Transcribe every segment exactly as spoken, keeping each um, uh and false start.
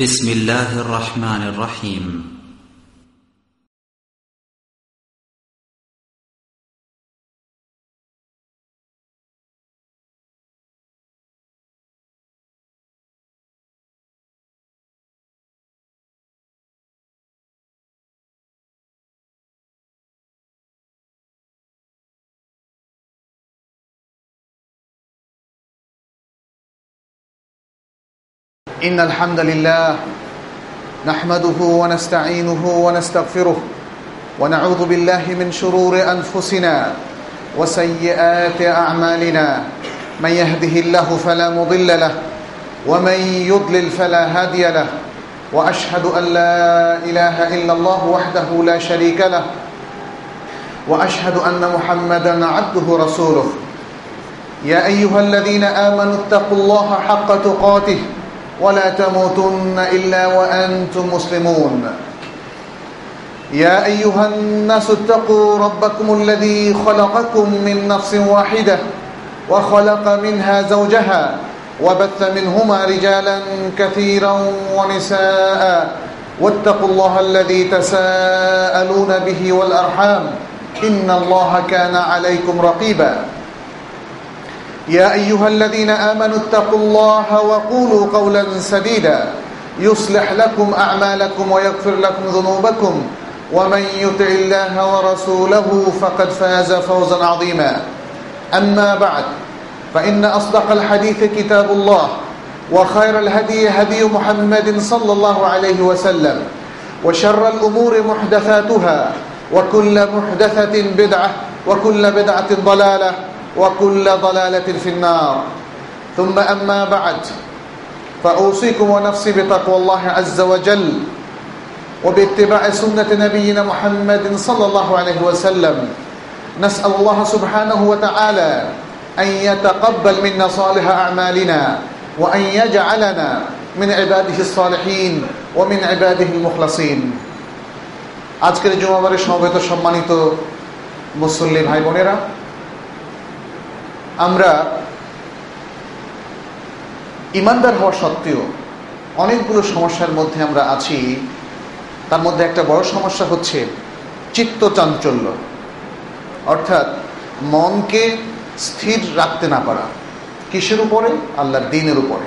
بسم الله الرحمن الرحيم إن الحمد لله نحمده ونستعينه ونستغفره ونعوذ بالله من شرور أنفسنا وسيئات أعمالنا من يهده الله فلا مضل له ومن يضلل فلا هادي له وأشهد أن لا إله إلا الله وحده لا شريك له وأشهد أن محمدا عبده ورسوله يا أيها الذين آمنوا اتقوا الله حق تقاته ولا تموتن إلا وأنتم مسلمون يا أيها الناس اتقوا ربكم الذي خلقكم من نفس واحدة وخلق منها زوجها وبث منهما رجالا كثيرا ونساء واتقوا الله الذي تساءلون به والأرحام إن الله كان عليكم رقيبا يا أيها الذين آمنوا اتقوا الله وقولوا قولا سديدا يصلح لكم أعمالكم ويغفر لكم ذنوبكم ومن يطع الله ورسوله فقد فاز فوزا عظيما أما بعد فإن أصدق الحديث كتاب الله وخير الهدي هدي محمد صلى الله عليه وسلم وشر الأمور محدثاتها وكل محدثة بدعة وكل بدعة ضلالة وكل ضلالة في النار ثم أما بعد فأوصيكم ونفسي بتقوى الله عز وجل وباتباع سنة نبينا محمد صلى الله عليه وسلم نسأل الله سبحانه وتعالى أن يتقبل منا صالح أعمالنا وأن يجعلنا من عباده الصالحين ومن عباده المخلصين আজকের জুমাবারের সমবেত সম্মানিত মুসল্লি ভাই বোনেরা, আমরা ইমানদার হওয়া সত্ত্বেও অনেকগুলো সমস্যার মধ্যে আমরা আছি। তার মধ্যে একটা বড় সমস্যা হচ্ছে চিত্ত চাঞ্চল্য, অর্থাৎ মনকে স্থির রাখতে না পারা। কিসের উপরে? আল্লাহর দ্বীনের উপরে।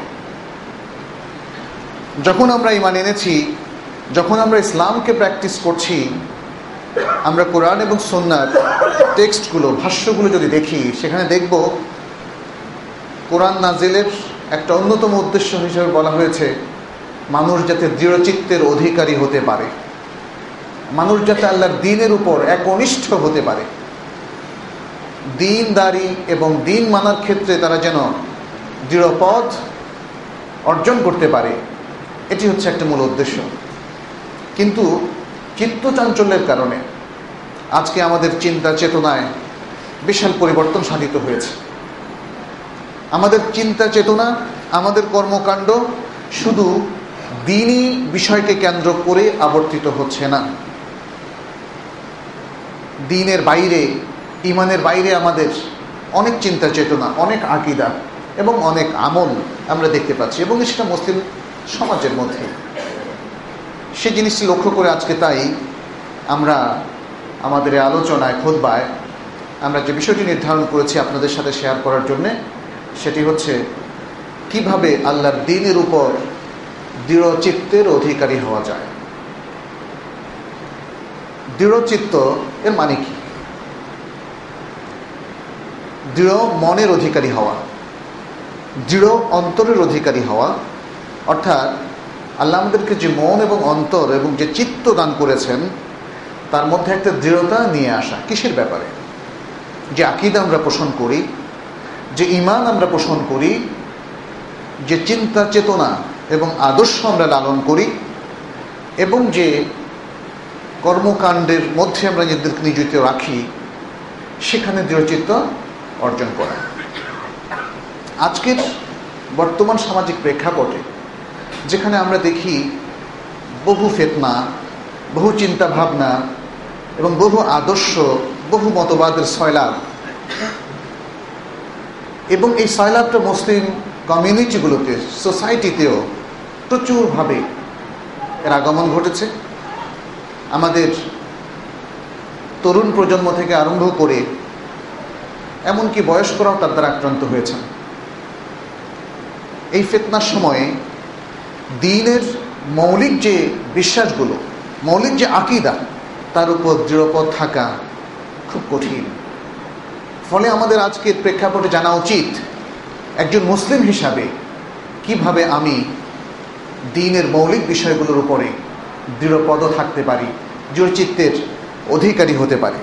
যখন আমরা ঈমান এনেছি, যখন আমরা ইসলামকে প্র্যাকটিস করছি, আমরা কোরআন এবং সুন্নাহর টেক্সটগুলো, ভাষ্যগুলো যদি দেখি, সেখানে দেখব কোরআন নাজিলের একটা অন্যতম উদ্দেশ্য হিসেবে বলা হয়েছে মানুষ যাতে দৃঢ়চিত্তের অধিকারী হতে পারে, মানুষ যাতে আল্লাহর দ্বীনের উপর একনিষ্ঠ হতে পারে, দ্বীনদারি এবং দ্বীন মানার ক্ষেত্রে তারা যেন দৃঢ়পথ অর্জন করতে পারে। এটি হচ্ছে একটা মূল উদ্দেশ্য। কিন্তু চিত্তচাঞ্চল্যের কারণে আজকে আমাদের চিন্তা চেতনায় বিশাল পরিবর্তন সাধিত হয়েছে। আমাদের চিন্তা চেতনা, আমাদের কর্মকাণ্ড শুধু দ্বীনি বিষয়কে কেন্দ্র করে আবর্তিত হচ্ছে না। দ্বীনের বাইরে, ঈমানের বাইরে আমাদের অনেক চিন্তা চেতনা, অনেক আকীদা এবং অনেক আমল আমরা দেখতে পাচ্ছি, এবং সেটা মুসলিম সমাজের মধ্যে। সে জিনিসটি লক্ষ্য করে আজকে তাই আমরা আমাদের আলোচনায়, খুতবায় আমরা যে বিষয়টি নির্ধারণ করেছি আপনাদের সাথে শেয়ার করার জন্যে, সেটি হচ্ছে কিভাবে আল্লাহর দ্বীনের উপর দৃঢ়চিত্তের অধিকারী হওয়া যায়। দৃঢ়চিত্ত এর মানে কি? দৃঢ় মনের অধিকারী হওয়া, দৃঢ় অন্তরের অধিকারী হওয়া, অর্থাৎ আল্লাহ আমাদেরকে যে মন এবং অন্তর এবং যে চিত্ত দান করেছেন তার মধ্যে একটা দৃঢ়তা নিয়ে আসা। কিসের ব্যাপারে? যে আকীদা আমরা পোষণ করি, যে ঈমান আমরা পোষণ করি, যে চিন্তা চেতনা এবং আদর্শ আমরা লালন করি, এবং যে কর্মকাণ্ডের মধ্যে আমরা নিজেদেরকে নিয়োজিত রাখি, সেখানে দৃঢ়চিত্ত অর্জন করা। আজকের বর্তমান সামাজিক প্রেক্ষাপটে যেখানে আমরা দেখি বহু ফিতনা, বহু চিন্তা ভাবনা এবং বহু আদর্শ, বহু মতবাদের সয়লাব, এবং এই সয়লাবটা মুসলিম কমিউনিটিগুলোতে, সোসাইটিতেও প্রচুরভাবে এর আগমন ঘটেছে। আমাদের তরুণ প্রজন্ম থেকে আরম্ভ করে এমনকি বয়স্করাও তার দ্বারা আক্রান্ত হয়েছেন। এই ফিতনার সময়ে দ্বীনের মৌলিক যে বিশ্বাসগুলো, মৌলিক যে আকীদা, তার উপর দৃঢ়পদ থাকা খুব কঠিন। ফলে আমাদের আজকের প্রেক্ষাপটে জানা উচিত একজন মুসলিম হিসাবে কিভাবে আমি দ্বীনের মৌলিক বিষয়গুলোর উপরে দৃঢ়পদ থাকতে পারি, দৃঢ়চিত্তের অধিকারী হতে পারি।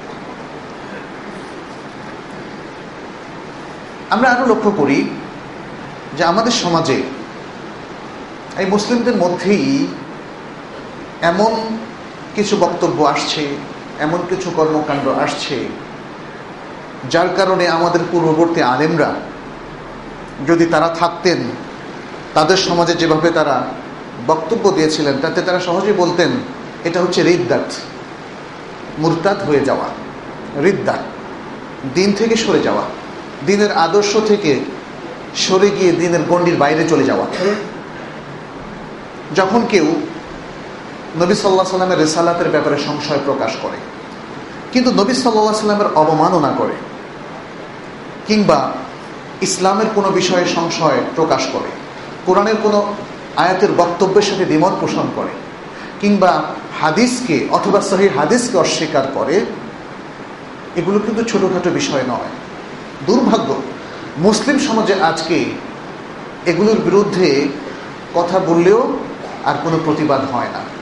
আমরা আরো লক্ষ্য করি যে আমাদের সমাজে এই মুসলিমদের মধ্যেই এমন কিছু বক্তব্য আসছে, এমন কিছু কর্মকাণ্ড আসছে, যার কারণে আমাদের পূর্ববর্তী আলেমরা যদি তারা থাকতেন, তাদের সমাজে যেভাবে তারা বক্তব্য দিয়েছিলেন, তাতে তারা সহজেই বলতেন এটা হচ্ছে রিদ্দাত, মুরতাদ হয়ে যাওয়া, রিদ্দা, দিন থেকে সরে যাওয়া, দিনের আদর্শ থেকে সরে গিয়ে দিনের গণ্ডির বাইরে চলে যাওয়া। যখন কেউ নবী সাল্লাল্লাহু আলাইহি সাল্লামের রিসালাতের ব্যাপারে সংশয় প্রকাশ করে, কিন্তু নবী সাল্লাল্লাহু আলাইহি সাল্লামের অবমাননা করে, কিংবা ইসলামের কোনো বিষয়ে সংশয় প্রকাশ করে, কোরআনের কোনো আয়াতের বক্তব্যের সাথে দ্বিমত পোষণ করে, কিংবা হাদিসকে অথবা সহিহ হাদিসকে অস্বীকার করে, এগুলো কিন্তু ছোটখাটো বিষয় নয়। দুর্ভাগ্য, মুসলিম সমাজে আজকে এগুলোর বিরুদ্ধে কথা বললেও আর কোনো প্রতিবাদ হয় না।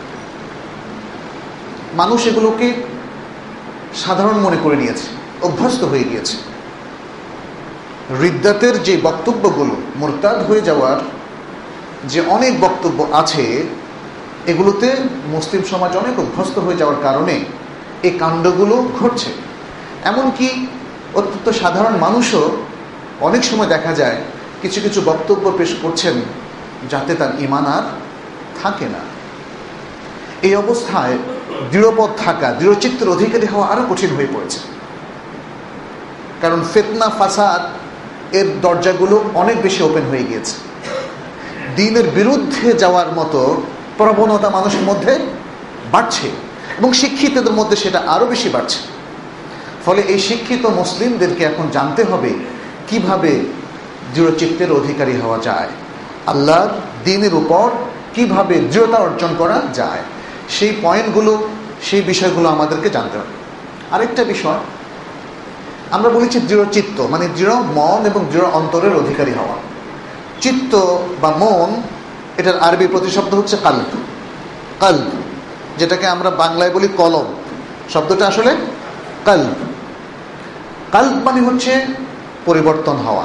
মানুষ এগুলোকে সাধারণ মনে করে নিয়েছে, অভ্যস্ত হয়ে গিয়েছে। রিদ্দাতের যে বক্তব্যগুলো, মুরতাদ হয়ে যাওয়ার যে অনেক বক্তব্য আছে, এগুলোতে মুসলিম সমাজ অনেক অভ্যস্ত হয়ে যাওয়ার কারণে এই কাণ্ডগুলো ঘটছে। এমনকি অত্যন্ত সাধারণ মানুষও অনেক সময় দেখা যায় কিছু কিছু বক্তব্য পেশ করছেন যাতে তার ঈমান আর থাকে না। এই অবস্থায় দৃঢ়পদ থাকা, দৃঢ়চিত্তের অধিকারী হওয়া আরো কঠিন হয়ে পড়েছে। কারণ ফিতনা, ফাসাদ এর দরজাগুলো অনেক বেশি ওপেন হয়ে গিয়েছে। দ্বীনের বিরুদ্ধে যাওয়ার মতো প্রবণতা মানুষের মধ্যে বাড়ছে এবং শিক্ষিতদের মধ্যে সেটা আরো বেশি বাড়ছে। ফলে এই শিক্ষিত মুসলিমদেরকে এখন জানতে হবে কিভাবে দৃঢ়চিত্তের অধিকারী হওয়া যায়, আল্লাহর দ্বীনের উপর কিভাবে দৃঢ়তা অর্জন করা যায়, সেই পয়েন্টগুলো, সেই বিষয়গুলো আমাদেরকে জানতে হবে। আরেকটা বিষয় আমরা বলেছি দৃঢ়চিত্ত, মানে দৃঢ় মন এবং দৃঢ় অন্তরের অধিকারী হওয়া। চিত্ত বা মন, এটার আরবি প্রতিশব্দ হচ্ছে কাল্ব। কাল্ব, যেটাকে আমরা বাংলায় বলি কলম, শব্দটা আসলে কাল্ব। কাল্ব মানে হচ্ছে পরিবর্তন হওয়া।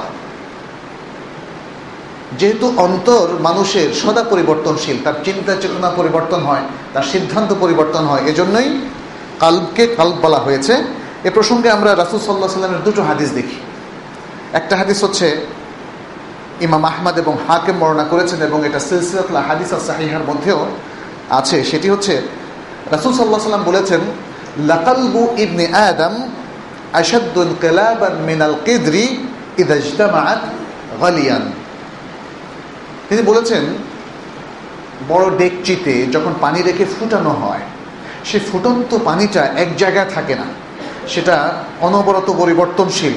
যেহেতু অন্তর মানুষের সদা পরিবর্তনশীল, তার চিন্তা চেতনা পরিবর্তন হয়, তার সিদ্ধান্ত পরিবর্তন হয়, এজন্যই কাল্বকে কাল্ব বলা হয়েছে। এ প্রসঙ্গে আমরা রাসূল সাল্লাল্লাহু আলাইহি ওয়াসাল্লামের দুটো হাদিস দেখি। একটা হাদিস হচ্ছে ইমাম আহমদ এবং হাকিম বর্ণনা করেছেন এবং এটা সিলসিলাতুল হাদিস আস-সাহিহার মধ্যেও আছে। সেটি হচ্ছে রাসূল সাল্লাল্লাহু আলাইহি ওয়াসাল্লাম বলেছেন, লাকালবু ইবনে আদম আশাদ্দু ইনকিলাবান মিনাল কিদরি ইযা ইজতামাআত গালিয়ান। তিনি বলেছেন, বড় ডেকচিতে যখন পানি রেখে ফুটানো হয়, সেই ফুটন্ত পানিটা এক জায়গায় থাকে না, সেটা অনবরত পরিবর্তনশীল।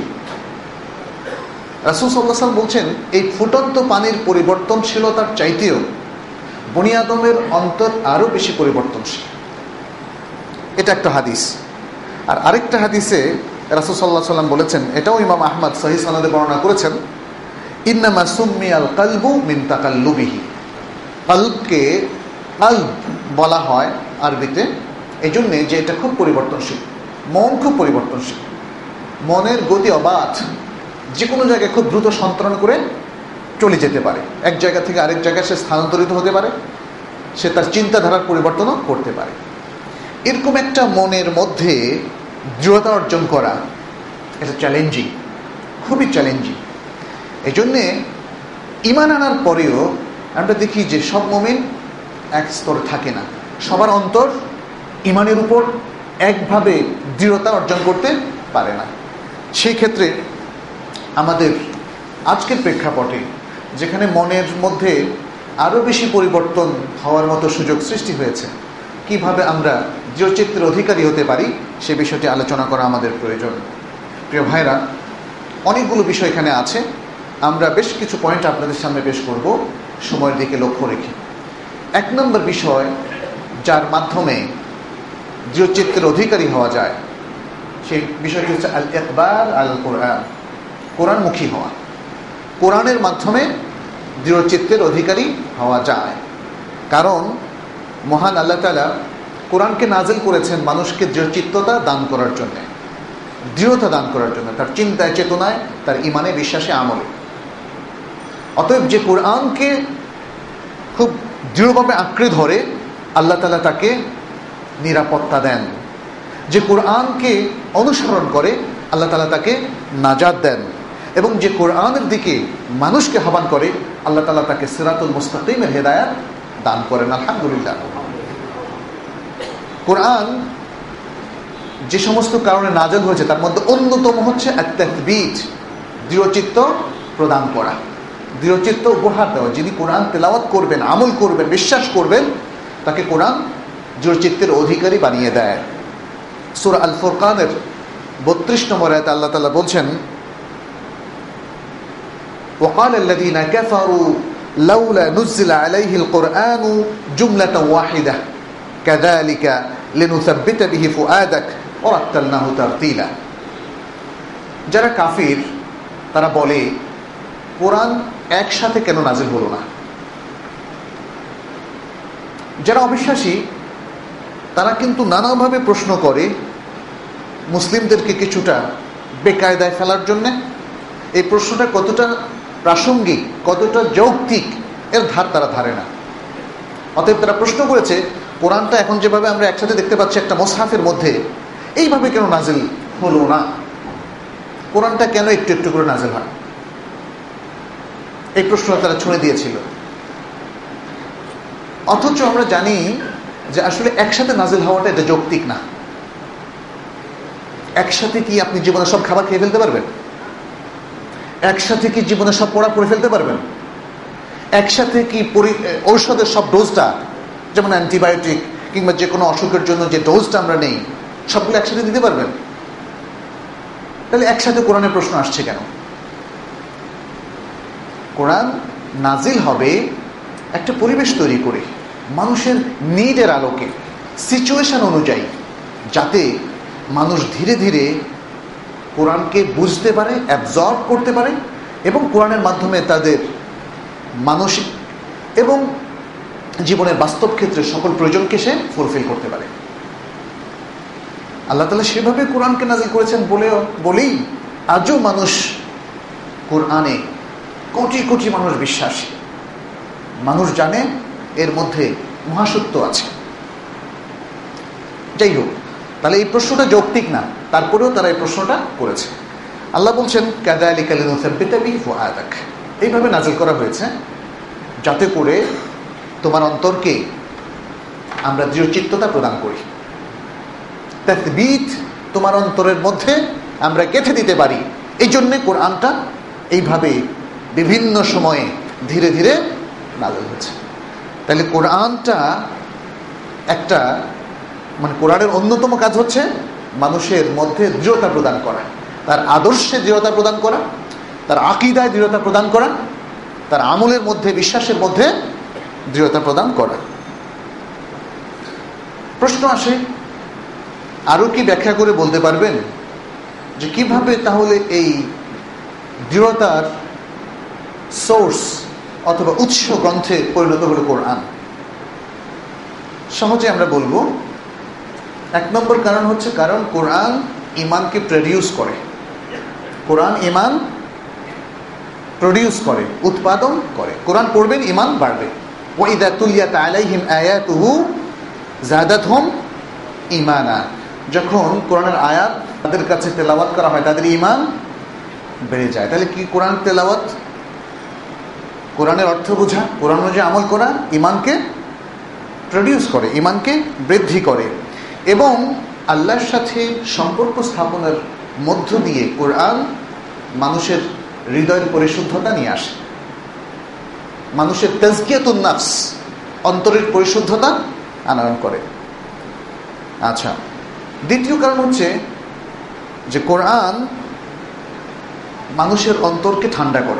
রাসূল সাল্লাল্লাহু আলাইহি ওয়াসাল্লাম বলছেন, এই ফুটন্ত পানির পরিবর্তনশীলতার চাইতেও বনি আদমের অন্তর আরো বেশি পরিবর্তনশীল। এটা একটা হাদিস। আর আরেকটা হাদিসে রাসূল সাল্লাল্লাহু আলাইহি ওয়াসাল্লাম বলেছেন, এটাও ইমাম আহমদ সহিহ সনদে বর্ণনা করেছেন, ইন্নামা সুম্মিয়াল কালবু মিন তাকাল্লুবিহি। কালবকে কালব বলা হয় আরবিতে এই জন্যে যে এটা খুব পরিবর্তনশীল। মন খুব পরিবর্তনশীল, মনের গতি অবাধ, যে কোনো জায়গায় খুব দ্রুত সন্তরণ করে চলে যেতে পারে, এক জায়গা থেকে আরেক জায়গায় সে স্থানান্তরিত হতে পারে, সে তার চিন্তাধারার পরিবর্তনও করতে পারে। এরকম একটা মনের মধ্যে দৃঢ়তা অর্জন করা এটা চ্যালেঞ্জিং, খুবই চ্যালেঞ্জিং। এই জন্যে ঈমান আনার পরেও আমরা দেখি যে সব মুমিন এক স্তরে থাকে না, সবার অন্তর ঈমানের উপর একভাবে দৃঢ়তা অর্জন করতে পারে না। সেই ক্ষেত্রে আমাদের আজকের প্রেক্ষাপটে যেখানে মনের মধ্যে আরও বেশি পরিবর্তন হওয়ার মতো সুযোগ সৃষ্টি হয়েছে। কিভাবে আমরা দৃঢ়চিত্তের অধিকারী হতে পারি সে বিষয়টি আলোচনা করা আমাদের প্রয়োজন। প্রিয় ভাইরা, অনেকগুলো বিষয় এখানে আছে, আমরা বেশ কিছু পয়েন্ট আপনাদের সামনে পেশ করব সময়ের দিকে লক্ষ্য রেখে। এক নম্বর বিষয় যার মাধ্যমে দৃঢ়চিত্তের অধিকারী হওয়া যায় সেই বিষয়টি হচ্ছে আল ইকবাল আল কোরআন, কোরআনমুখী হওয়া। কোরআনের মাধ্যমে দৃঢ়চিত্তের অধিকারী হওয়া যায়, কারণ মহান আল্লাহ তাআলা কোরআনকে নাজিল করেছেন মানুষকে দৃঢ়চিত্ততা দান করার জন্য, দৃঢ়তা দান করার জন্য, তার চিন্তায়, চেতনায়, তার ইমানে, বিশ্বাসে, আমলে। অতএব যে কোরআনকে খুব দৃঢ়ভাবে আঁকড়ে ধরে আল্লাহ তাআলা তাকে নিরাপত্তা দেন। যে কোরআনকে অনুসরণ করে আল্লাহ তাআলা তাকে নাজাত দেন, এবং যে কোরআনের দিকে মানুষকে আহ্বান করে আল্লাহ তাআলা তাকে সিরাতুল মুস্তাকিমের হেদায়েত দান করেন। আলহামদুলিল্লাহ। কোরআন যে সমস্ত কারণে নাযিল হয়েছে তার মধ্যে অন্যতম হচ্ছে আত-তাসবীত, দৃঢ়চিত্ত প্রদান করা, দৃঢ়চিত্ত উপহার দেওয়া। যিনি কোরআন তেলাওয়াত করবেন, আমল করবেন, বিশ্বাস করবেন, তাকে কোরআন দৃঢ়চিত্তের অধিকারী বানিয়ে দেয়। সূরা আল ফুরকানের বত্রিশ নম্বর আয়াতে আল্লাহ তাআলা বলছেন, وقال الذين كفروا لولا نزل عليه القرآن جملة واحدة كذلك لنثبت به فؤادك ورتلناه ترتيلا। যারা কাফির তারা বলে কোরআন একসাথে কেন নাজিল হলো না। যারা অবিশ্বাসী তারা কিন্তু নানাভাবে প্রশ্ন করে মুসলিমদেরকে কিছুটা বেকায়দায় ফেলার জন্যে। এই প্রশ্নটা কতটা প্রাসঙ্গিক, কতটা যৌক্তিক এর ধার তারা ধারে না। অতএব তারা প্রশ্ন করেছে কোরআনটা এখন যেভাবে আমরা একসাথে দেখতে পাচ্ছি একটা মুসহাফের মধ্যে, এইভাবে কেন নাজিল হলো না, কোরআনটা কেন একটু একটু করে নাজিল হয়। এই প্রশ্নটা তারা ছুঁড়ে দিয়েছিল। অথচ আমরা জানি যে আসলে একসাথে নাজিল হওয়াটা এটা যৌক্তিক না। একসাথে কি আপনি জীবনে সব খাবার খেয়ে ফেলতে পারবেন? একসাথে কি জীবনে সব পড়া পড়ে ফেলতে পারবেন? একসাথে কি ঔষধের সব ডোজটা, যেমন অ্যান্টিবায়োটিক কিংবা যে কোনো অসুখের জন্য যে ডোজটা আমরা নেই, সবগুলো একসাথে দিতে পারবেন? তাহলে একসাথে কোরআনের প্রশ্ন আসছে কেন? কোরআন নাজিল হবে একটা পরিবেশ তৈরি করে, মানুষের নিডের আলোকে, সিচুয়েশন অনুযায়ী, যাতে মানুষ ধীরে ধীরে কোরআনকে বুঝতে পারে, অ্যাবজর্ব করতে পারে, এবং কোরআনের মাধ্যমে তাদের মানসিক এবং জীবনের বাস্তব ক্ষেত্রে সকল প্রয়োজনকে সে ফুলফিল করতে পারে। আল্লাহ তাআলা সেভাবে কোরআনকে নাজিল করেছেন বলেও বলেই আজও মানুষ কোরআনে, কোটি কোটি মানুষ বিশ্বাসী, মানুষ জানে এর মধ্যে মহাসত্য আছে। যাই হোক, তাহলে এই প্রশ্নটা যৌক্তিক না, তারপরেও তারা এই প্রশ্নটা করেছে। আল্লাহ বলছেন কাযালিকা লিনুসাব্বিতা বিহি ফুআদাক, এইভাবে নাজিল করা হয়েছে যাতে করে তোমার অন্তরকে আমরা দৃঢ়চিত্ততা প্রদান করি, তাসবীত তোমার অন্তরের মধ্যে আমরা গেঁথে দিতে পারি। এই জন্যে কোরআনটা এইভাবে বিভিন্ন সময়ে ধীরে ধীরে নাজিল হয়েছে। তাহলে কোরআনটা একটা মানে কোরআনের অন্যতম কাজ হচ্ছে মানুষের মধ্যে দৃঢ়তা প্রদান করা, তার আদর্শে দৃঢ়তা প্রদান করা, তার আকীদায় দৃঢ়তা প্রদান করা, তার আমলের মধ্যে, বিশ্বাসের মধ্যে দৃঢ়তা প্রদান করা। প্রশ্ন আসে, আরো কি ব্যাখ্যা করে বলতে পারবেন যে কিভাবে তাহলে এই দৃঢ়তার সোর্স অথবা উৎস গ্রন্থে পরিণত হলো কোরআন? সহজে আমরা বলবো, এক নম্বর কারণ হচ্ছে কারণ কোরআন ঈমানকে প্রডিউস করে। কোরআন ঈমান প্রডিউস করে, উৎপাদন করে। কোরআন পড়বেন, ঈমান বাড়বে। ওয়া ইযা তুলিয়াত আলাইহিম আয়াতুহু যাদাতহুম ঈমানা, যখন কোরআনের আয়াত তাদের কাছে তেলাওয়াত করা হয় তাদের ঈমান বেড়ে যায়। তাহলে কি কোরআন তেলাওয়াত, কোরআনের অর্থ বোঝা, কোরআন অনুযায়ী আমল করা ঈমানকে প্রডিউস করে, ঈমানকে বৃদ্ধি করে, এবং আল্লাহর সাথে সম্পর্ক স্থাপনের মধ্য দিয়ে কোরআন মানুষের হৃদয়ের পরিশুদ্ধতা নিয়ে আসে। মানুষের তাজকিয়াতুন নাফস, অন্তরের পরিশুদ্ধতা আনয়ন করে। আচ্ছা, দ্বিতীয় কারণ হচ্ছে যে কোরআন মানুষের অন্তরকে ঠান্ডা করে।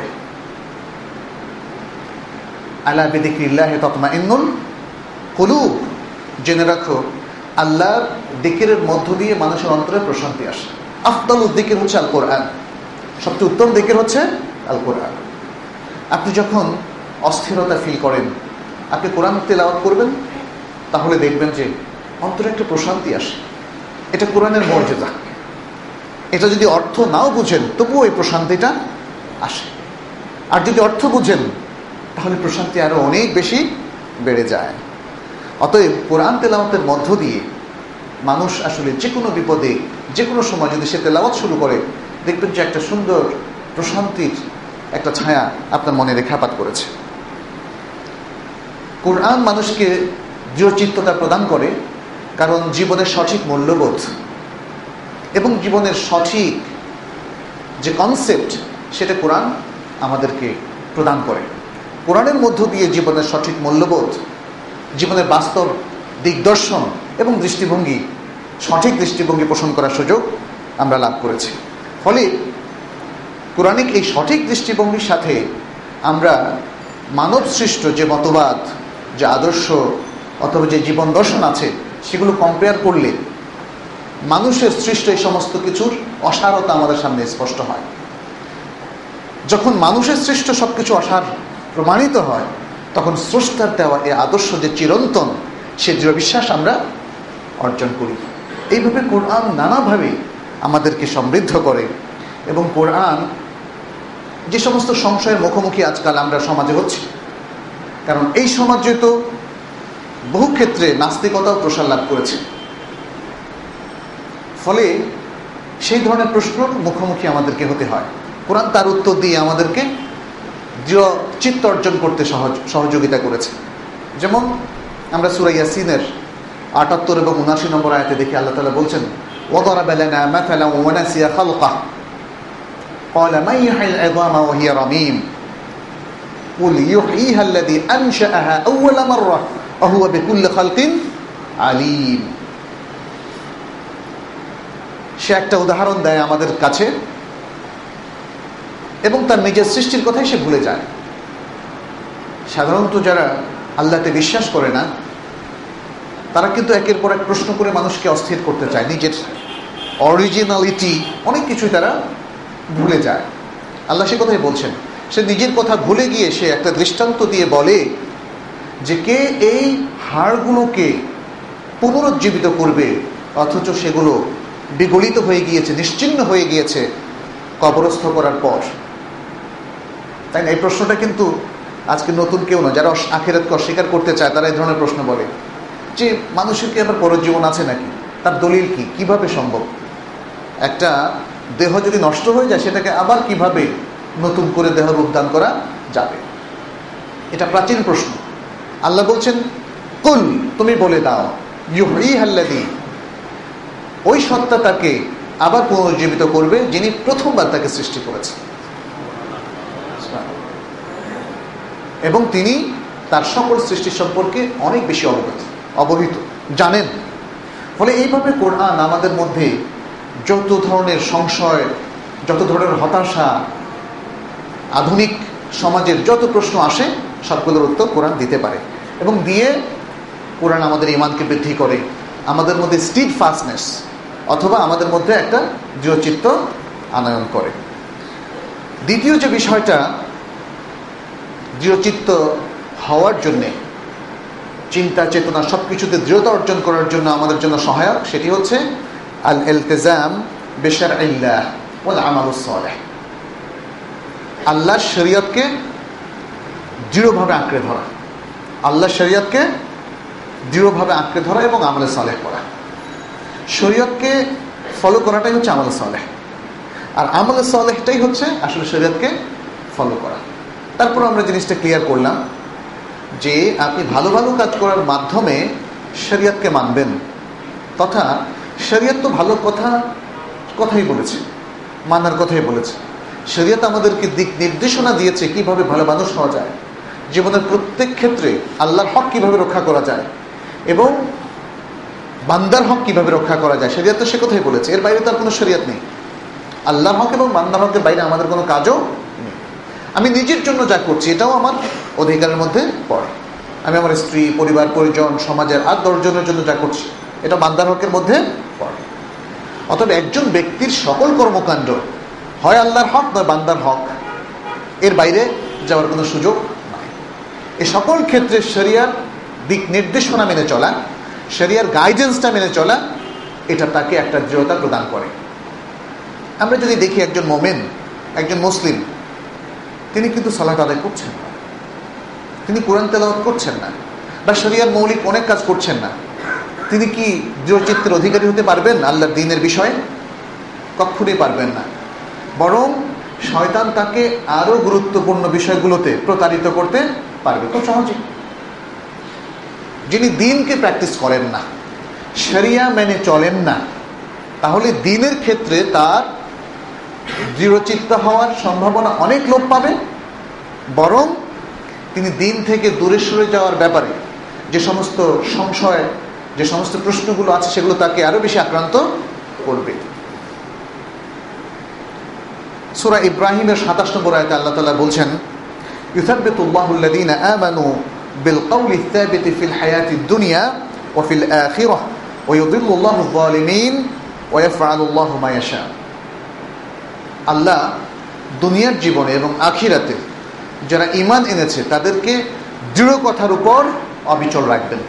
আলা বিযিকরিল্লাহি তাতমাইন্নুল কুলুব, জেনে রাখো আল্লাহর যিকিরের মধ্য দিয়ে মানুষের অন্তরে প্রশান্তি আসে। আফদালুল যিকির হচ্ছে আল কোরআন, সবচেয়ে উত্তম যিকির হচ্ছে আল কোরআন। আপনি যখন অস্থিরতা ফিল করেন, আপনি কোরআন তেলাওয়াত করবেন, তাহলে দেখবেন যে অন্তরে একটা প্রশান্তি আসে। এটা কোরআনের মর্যাদা। এটা যদি অর্থ নাও বুঝেন তবুও এই প্রশান্তিটা আসে। আর যদি অর্থ বুঝেন তাহলে প্রশান্তি আরো অনেক বেশি বেড়ে যায়। অতএব কোরআন তেলাওয়াতের মধ্য দিয়ে মানুষ আসলে যে কোনো বিপদে যে কোনো সময় যদি সে তেলাওয়াত শুরু করে, দেখবেন যে একটা সুন্দর প্রশান্তির একটা ছায়া আপনার মনে রেখাপাত করেছে। কোরআন মানুষকে দৃঢ়চিত্ততা প্রদান করে, কারণ জীবনের সঠিক মূল্যবোধ এবং জীবনের সঠিক যে কনসেপ্ট সেটা কোরআন আমাদেরকে প্রদান করে। কোরআনের মধ্য দিয়ে জীবনের সঠিক মূল্যবোধ, জীবনের বাস্তব দিগদর্শন এবং দৃষ্টিভঙ্গি, সঠিক দৃষ্টিভঙ্গি পোষণ করার সুযোগ আমরা লাভ করেছি। ফলে কোরআনিক এই সঠিক দৃষ্টিভঙ্গির সাথে আমরা মানব সৃষ্ট যে মতবাদ, যে আদর্শ অথবা যে জীবন দর্শন আছে সেগুলো কম্পেয়ার করলে মানুষের সৃষ্ট এই সমস্ত কিছুর অসারতা আমাদের সামনে স্পষ্ট হয়। যখন মানুষের সৃষ্ট সবকিছু অসার প্রমাণিত হয়, তখন স্রষ্টার দেওয়া এই আদর্শ যে চিরন্তন, সে দৃঢ় বিশ্বাস আমরা অর্জন করি। এইভাবে কোরআন নানাভাবে আমাদেরকে সমৃদ্ধ করে। এবং কোরআন যে সমস্ত সংশয়ের মুখোমুখি আজকাল আমরা সমাজে হচ্ছি, কারণ এই সমাজে তো বহু ক্ষেত্রে নাস্তিকতাও প্রসার লাভ করেছে, ফলে সেই ধরনের প্রশ্নর মুখোমুখি আমাদেরকে হতে হয়। কোরআন তার উত্তর দিয়ে আমাদেরকে দৃঢ় চিত্ত অর্জন করতে সহজ সহযোগিতা করেছে। যেমন আমরা সূরা ইয়াসিনের আটাত্তর এবং উনআশি নম্বর আয়াতে দেখি আল্লাহ তাআলা বলছেন, ওয়াদারাবা লানা মাসালান ওয়া নাসিয়া খালকাহু ক্বালা মান ইউহয়িল ইযামা ওয়া হিয়া রামীম কুল ইউহয়িহা আল্লাযী আনশাআহা আউওয়ালা মাররা ওয়া হুয়া বিকুল্লি খালকিন আলীম। সে একটা উদাহরণ দেয় আমাদের কাছে এবং তার নিজের সৃষ্টির কথাই সে ভুলে যায়। সাধারণত যারা আল্লাহকে বিশ্বাস করে না, তারা কিন্তু একের পর এক প্রশ্ন করে মানুষকে অস্থির করতে চায়। নিজের অরিজিনালিটি অনেক কিছুই তারা ভুলে যায়। আল্লাহ সে কথাই বলছেন, সে নিজের কথা ভুলে গিয়ে সে একটা দৃষ্টান্ত দিয়ে বলে যে কে এই হাড়গুলোকে পুনরুজ্জীবিত করবে, অথচ সেগুলো বিগলিত হয়ে গিয়েছে, নিশ্চিহ্ন হয়ে গিয়েছে কবরস্থ করার পর। তাই না? এই প্রশ্নটা কিন্তু আজকে নতুন কেউ না, যারা আখিরাতকে অস্বীকার করতে চায় তারা এই ধরনের প্রশ্ন বলে যে মানুষের কি আবার পরজীবন আছে নাকি, তার দলিল কি, কিভাবে সম্ভব? একটা দেহ যদি নষ্ট হয়ে যায় সেটাকে আবার কিভাবে নতুন করে দেহ রূপদান করা যাবে? এটা প্রাচীন প্রশ্ন। আল্লাহ বলছেন, কুল, তুমি বলে দাও, ইউহয়িহা আল্লাযী, ওই সত্তা তাকে আবার পুনর্জীবিত করবে যিনি প্রথমবার তাকে সৃষ্টি করেছে, এবং তিনি তার সকল সৃষ্টি সম্পর্কে অনেক বেশি অবগত, অবহিত, জানেন। ফলে এইভাবে কোরআন আমাদের মধ্যে যত ধরনের সংশয়, যত ধরনের হতাশা, আধুনিক সমাজের যত প্রশ্ন আসে সবগুলোর উত্তর কোরআন দিতে পারে। এবং দিয়ে কোরআন আমাদের ঈমানকে বৃদ্ধি করে, আমাদের মধ্যে স্টিড ফাস্টনেস অথবা আমাদের মধ্যে একটা দৃঢ়চিত্ত আনয়ন করে। দ্বিতীয় যে বিষয়টা দৃঢ়চিত্ত হওয়ার জন্যে, চিন্তা চেতনা সব কিছুতে দৃঢ়তা অর্জন করার জন্য আমাদের জন্য সহায়ক, সেটি হচ্ছে আল ইলতিজাম বিশারঈল্লাহ ওয়াল আমালুস সালেহ। আল্লাহর শরীয়তকে দৃঢ়ভাবে আঁকড়ে ধরা, আল্লাহর শরীয়তকে দৃঢ়ভাবে আঁকড়ে ধরা এবং আমলে সালেহ করা। শরীয়তকে ফলো করাটাই হচ্ছে আমলে সালেহ, আর আমলে সালেহটাই হচ্ছে আসলে শরীয়তকে ফলো করা। তারপর আমরা জিনিসটা ক্লিয়ার করলাম যে আপনি ভালো ভালো কাজ করার মাধ্যমে শরীয়তকে মানবেন, তথা শরীয়ত তো ভালো কথা কথাই বলেছে, মানার কথাই বলেছে। শরীয়ত আমাদেরকে দিক নির্দেশনা দিয়েছে কিভাবে ভালো মানুষ হওয়া যায়, জীবনের প্রত্যেক ক্ষেত্রে আল্লাহর হক কিভাবে রক্ষা করা যায় এবং বান্দার হক কিভাবে রক্ষা করা যায়, শরিয়ত তো সে কথাই বলেছে। এর বাইরে তো আর কোনো শরিয়ত নেই। আল্লাহর হক এবং বান্দার হকের বাইরে আমাদের কোনো কাজও নেই। আমি নিজের জন্য যা করছি এটাও আমার অধিকারের মধ্যে পড়ে। আমি আমার স্ত্রী, পরিবার, পরিজন, সমাজের আর দশজনের জন্য যা করছি এটা বান্দার হকের মধ্যে পড়ে। অতএব একজন ব্যক্তির সকল কর্মকাণ্ড হয় আল্লাহর হক নয় বান্দার হক, এর বাইরে যাওয়ার কোনো সুযোগ নাই। এ সকল ক্ষেত্রে শরিয়ার দিক নির্দেশনা মেনে চলা, শরিয়ার গাইডেন্সটা মেনে চলা, এটা তাকে একটা দৃঢ়তা প্রদান করে। আমরা যদি দেখি একজন মোমেন, একজন মুসলিম, তিনি কিন্তু সালাত আদায় করছেন না, তিনি কোরআন তেলাওয়াত করছেন না, বা শরিয়ার মৌলিক অনেক কাজ করছেন না, তিনি কি দৃঢ়চিত্তের অধিকারী হতে পারবেন আল্লাহর দ্বীনের বিষয়ে? কখনোই পারবেন না। বরং শয়তান তাকে আরো গুরুত্বপূর্ণ বিষয়গুলোতে প্রতারিত করতে পারবে খুব সহজে। যিনি দ্বীনকে প্র্যাকটিস করেন না, শরিয়া মেনে চলেন না, তাহলে দ্বীনের ক্ষেত্রে তার দৃঢ়চিত্ত হওয়ার সম্ভাবনা অনেক লোপ পাবে। বরং তিনি দ্বীন থেকে দূরে সরে যাওয়ার ব্যাপারে যে সমস্ত সংশয়, যে সমস্ত প্রশ্নগুলো আছে সেগুলো তাকে আরো বেশি আক্রান্ত করবে। সূরা ইব্রাহিমের সাতাশ নম্বর আয়াতে আল্লাহ তাআলা বলছেন, ইউসাব্বিতুল্লাহু আল্লাযীনা আমানু বিল কওলি আস-সাবিতি ফিল হায়াতিদ দুনিয়া ওয়া ফিল আখিরাহ ওয়া ইউদিল্লুল্লাহু আয-যালিমিন ওয়া ইয়াফআলুল্লাহু মা ইয়াশা। আল্লাহ দুনিয়ার জীবনে এবং আখিরাতে যারা ঈমান এনেছে তাদেরকে দৃঢ় কথার উপর অবিচল রাখবেন,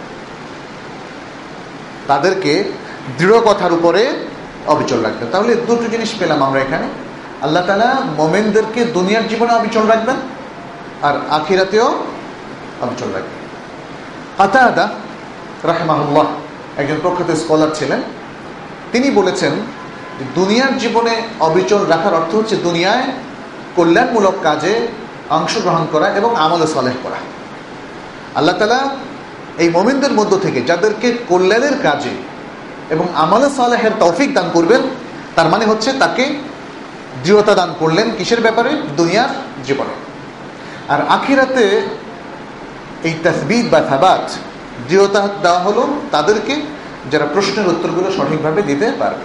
তাদেরকে দৃঢ় কথার উপরে অবিচল রাখবেন। তাহলে দুটো জিনিস পেলাম আমরা এখানে। আল্লাহ তাআলা মুমিনদেরকে দুনিয়ার জীবনে অবিচল রাখবেন আর আখিরাতেও অবিচল রাখবেন। কাতাদা রাহিমাহুল্লাহ একজন প্রখ্যাত স্কলার ছিলেন, তিনি বলেছেন দুনিয়ার জীবনে অবিচল রাখার অর্থ হচ্ছে দুনিয়ায় কল্যাণমূলক কাজে অংশগ্রহণ করা এবং আমলে সালেহ করা। আল্লাহ তাআলা এই মুমিনদের মধ্য থেকে যাদেরকে কল্যাণের কাজে এবং আমলে সালেহের তৌফিক দান করবেন, তার মানে হচ্ছে তাকে দৃঢ়তা দান করলেন কিসের ব্যাপারে? দুনিয়ার জীবনে। আর আখিরাতে এই তাসবীত বা থাবাত, দৃঢ়তা দেওয়া হলো তাদেরকে যারা প্রশ্নের উত্তরগুলো সঠিকভাবে দিতে পারবে।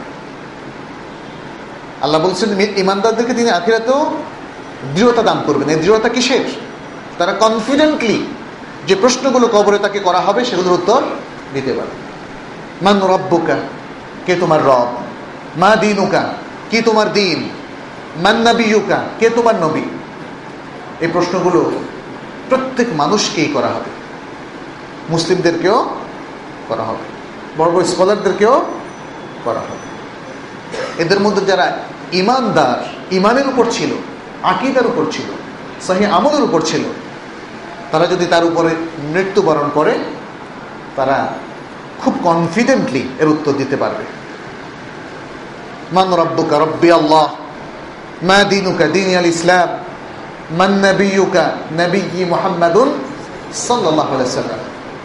আল্লাহ বলছেন ইমানদারদেরকে তিনি আখিরাতেও দৃঢ়তা দান করবেন। এই দৃঢ়তা কিসের? তারা কনফিডেন্টলি যে প্রশ্নগুলো কবরে তাকে করা হবে সেগুলোর উত্তর দিতে পারবে। মান রব্বুকা, কে তোমার রব? মা দীনুকা, কি তোমার দিন? মান নবিয়ুকা, কে তোমার নবী? এই প্রশ্নগুলো প্রত্যেক মানুষকেই করা হবে, মুসলিমদেরকেও করা হবে, বড় বড় স্কলারদেরকেও করা হবে। এদের মধ্যে যারা ইমানদার, ইমানের উপর ছিল, আকীদার উপর ছিল, সহিহ আমলের উপর ছিল, তারা যদি তার উপরে মৃত্যুবরণ করে তারা খুব কনফিডেন্টলি এর উত্তর দিতে পারবে। মান রব্বুকা, রব্বি আল্লাহ। মা দীনুকা, দীনি আল ইসলাম। মান নবিয়ুকা, নবিয়্যি মুহাম্মাদুন সাল্লাল্লাহু আলাইহি ওয়াসাল্লাম।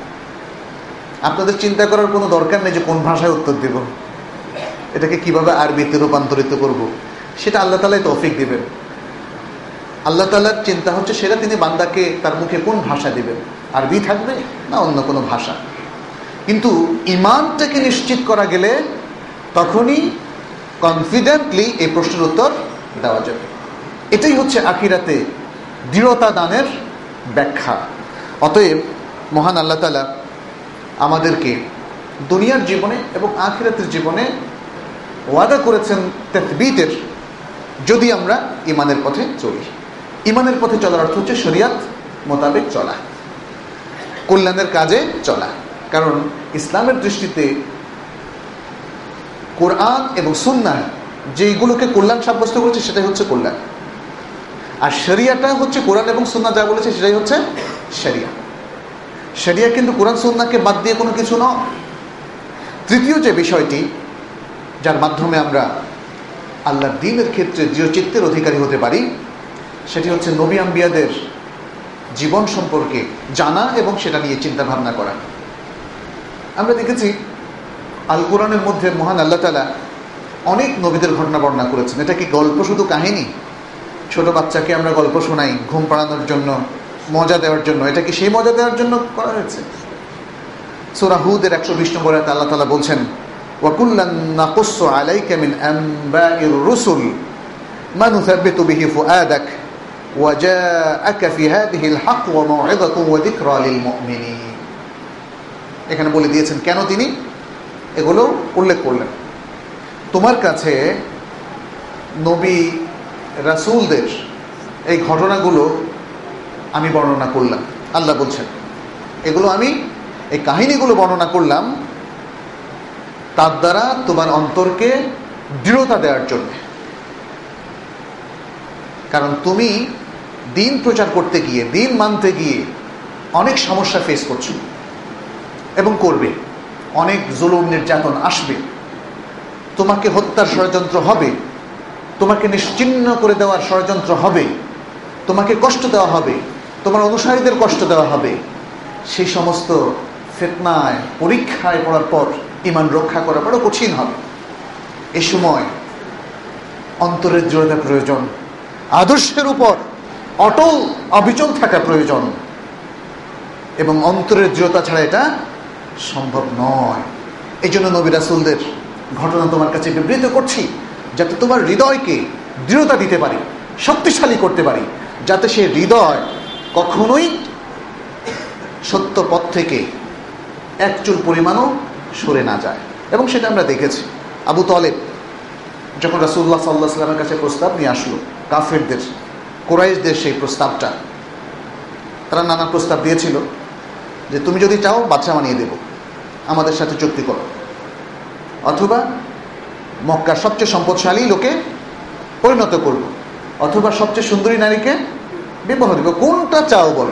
আপনাদের চিন্তা করার কোনো দরকার নেই যে কোন ভাষায় উত্তর দেব, এটাকে কিভাবে আরবিতে রূপান্তরিত করব, সেটা আল্লাহ তাআলাই তৌফিক দিবেন। আল্লাহ তাআলার চিন্তা হচ্ছে সেটা তিনি বান্দাকে তার মুখে কোন ভাষা দিবেন, আরবি থাকবে না অন্য কোনো ভাষা। কিন্তু ঈমানটাকে নিশ্চিত করা গেলে তখনই কনফিডেন্টলি এই প্রশ্নের উত্তর দেওয়া যাবে। এটাই হচ্ছে আখিরাতে দৃঢ়তা দানের ব্যাখ্যা। অতএব মহান আল্লাহ তাআলা আমাদেরকে দুনিয়ার জীবনে এবং আখিরাতের জীবনে ওয়াদা করেছেন তাসবীতের, যদি আমরা ঈমানের পথে চলি। ঈমানের পথে চলার অর্থ হচ্ছে শরিয়ত মোতাবেক চলা, কল্যাণের কাজে চলা। কারণ ইসলামের দৃষ্টিতে কোরআন এবং সুন্নাহ যেগুলোকে কল্যাণ সাব্যস্ত করেছে সেটাই হচ্ছে কল্যাণ, আর শরিয়াটা হচ্ছে কোরআন এবং সুন্নাহ যা বলেছে সেটাই হচ্ছে শরিয়া। শরিয়া কিন্তু কোরআন সুন্নাহকে বাদ দিয়ে কোনো কিছু নয়। তৃতীয় যে বিষয়টি যার মাধ্যমে আমরা আল্লাহর দ্বীনের ক্ষেত্রে দৃঢ়চিত্তের অধিকারী হতে পারি সেটি হচ্ছে নবী আম্বিয়াদের জীবন সম্পর্কে জানা এবং সেটা নিয়ে চিন্তা ভাবনা করা। আমরা দেখেছি আল কোরআনের মধ্যে মহান আল্লাহ তাআলা অনেক নবীদের ঘটনা বর্ণনা করেছেন। এটা কি গল্প শুধু কাহিনী? ছোট বাচ্চাকে আমরা গল্প শোনাই ঘুম পাড়ানোর জন্য, মজা দেওয়ার জন্য। এটা কি সেই মজা দেওয়ার জন্য করা হয়েছে? সূরা হুদের একশো বিশ নম্বর আয়াতে আল্লাহ তাআলা বলছেন, ওয়া কুল্লান নাকুসসু আলাইকা মিন আনবাইর রুসুল মা নুসাব্বিতু বিহি ফুআদাক ওয়া জাআকা ফি হাযিহিল হক ওয়া মাউইযাতুন ওয়া যিকরা লিল মুমিনিন। এখানে বলে দিয়েছেন কেন তিনি এগুলো উল্লেখ করলেন। তোমার কাছে নবী রাসূলদের এই ঘটনাগুলো আমি বর্ণনা করলাম। আল্লাহ বলছেন এগুলো আমি এই কাহিনীগুলো বর্ণনা করলাম তার দ্বারা তোমার অন্তরকে দৃঢ়তা দেওয়ার জন্য। কারণ তুমি দিন প্রচার করতে গিয়ে, দিন মানতে গিয়ে অনেক সমস্যা ফেস করছো এবং করবে। অনেক জুলুম নির্যাতন আসবে, তোমাকে হত্যার ষড়যন্ত্র হবে, তোমাকে নিশ্চিহ্ন করে দেওয়ার ষড়যন্ত্র হবে, তোমাকে কষ্ট দেওয়া হবে, তোমার অনুসারীদের কষ্ট দেওয়া হবে। সেই সমস্ত ফিতনায়, পরীক্ষায় পড়ার পর ঈমান রক্ষা করা বড় কঠিন হবে। এ সময় অন্তরের দৃঢ়তা প্রয়োজন, আদর্শের উপর অটল অবিচল থাকা প্রয়োজন, এবং অন্তরের দৃঢ়তা ছাড়া এটা সম্ভব নয়। এই জন্য নবী রাসূলদের ঘটনা তোমার কাছে বিবৃত করছি, যাতে তোমার হৃদয়কে দৃঢ়তা দিতে পারি, শক্তিশালী করতে পারি, যাতে সে হৃদয় কখনোই সত্য পথ থেকে এক চুল পরিমাণও সরে না যায়। এবং সেটা আমরা দেখেছি। আবু তালেব যখন রাসূলুল্লাহ সাল্লাল্লাহু আলাইহি ওয়াসাল্লামের কাছে প্রস্তাব নিয়ে আসলো, কাফেরদের, কুরাইশদের সেই প্রস্তাবটা, তারা নানা প্রস্তাব দিয়েছিল যে তুমি যদি চাও বাদশা বানিয়ে দেব, আমাদের সাথে চুক্তি করো, অথবা মক্কার সবচেয়ে সম্পদশালী লোকে পরিণত করব, অথবা সবচেয়ে সুন্দরী নারীকে বিবাহ দিব, কোনটা চাও বলো।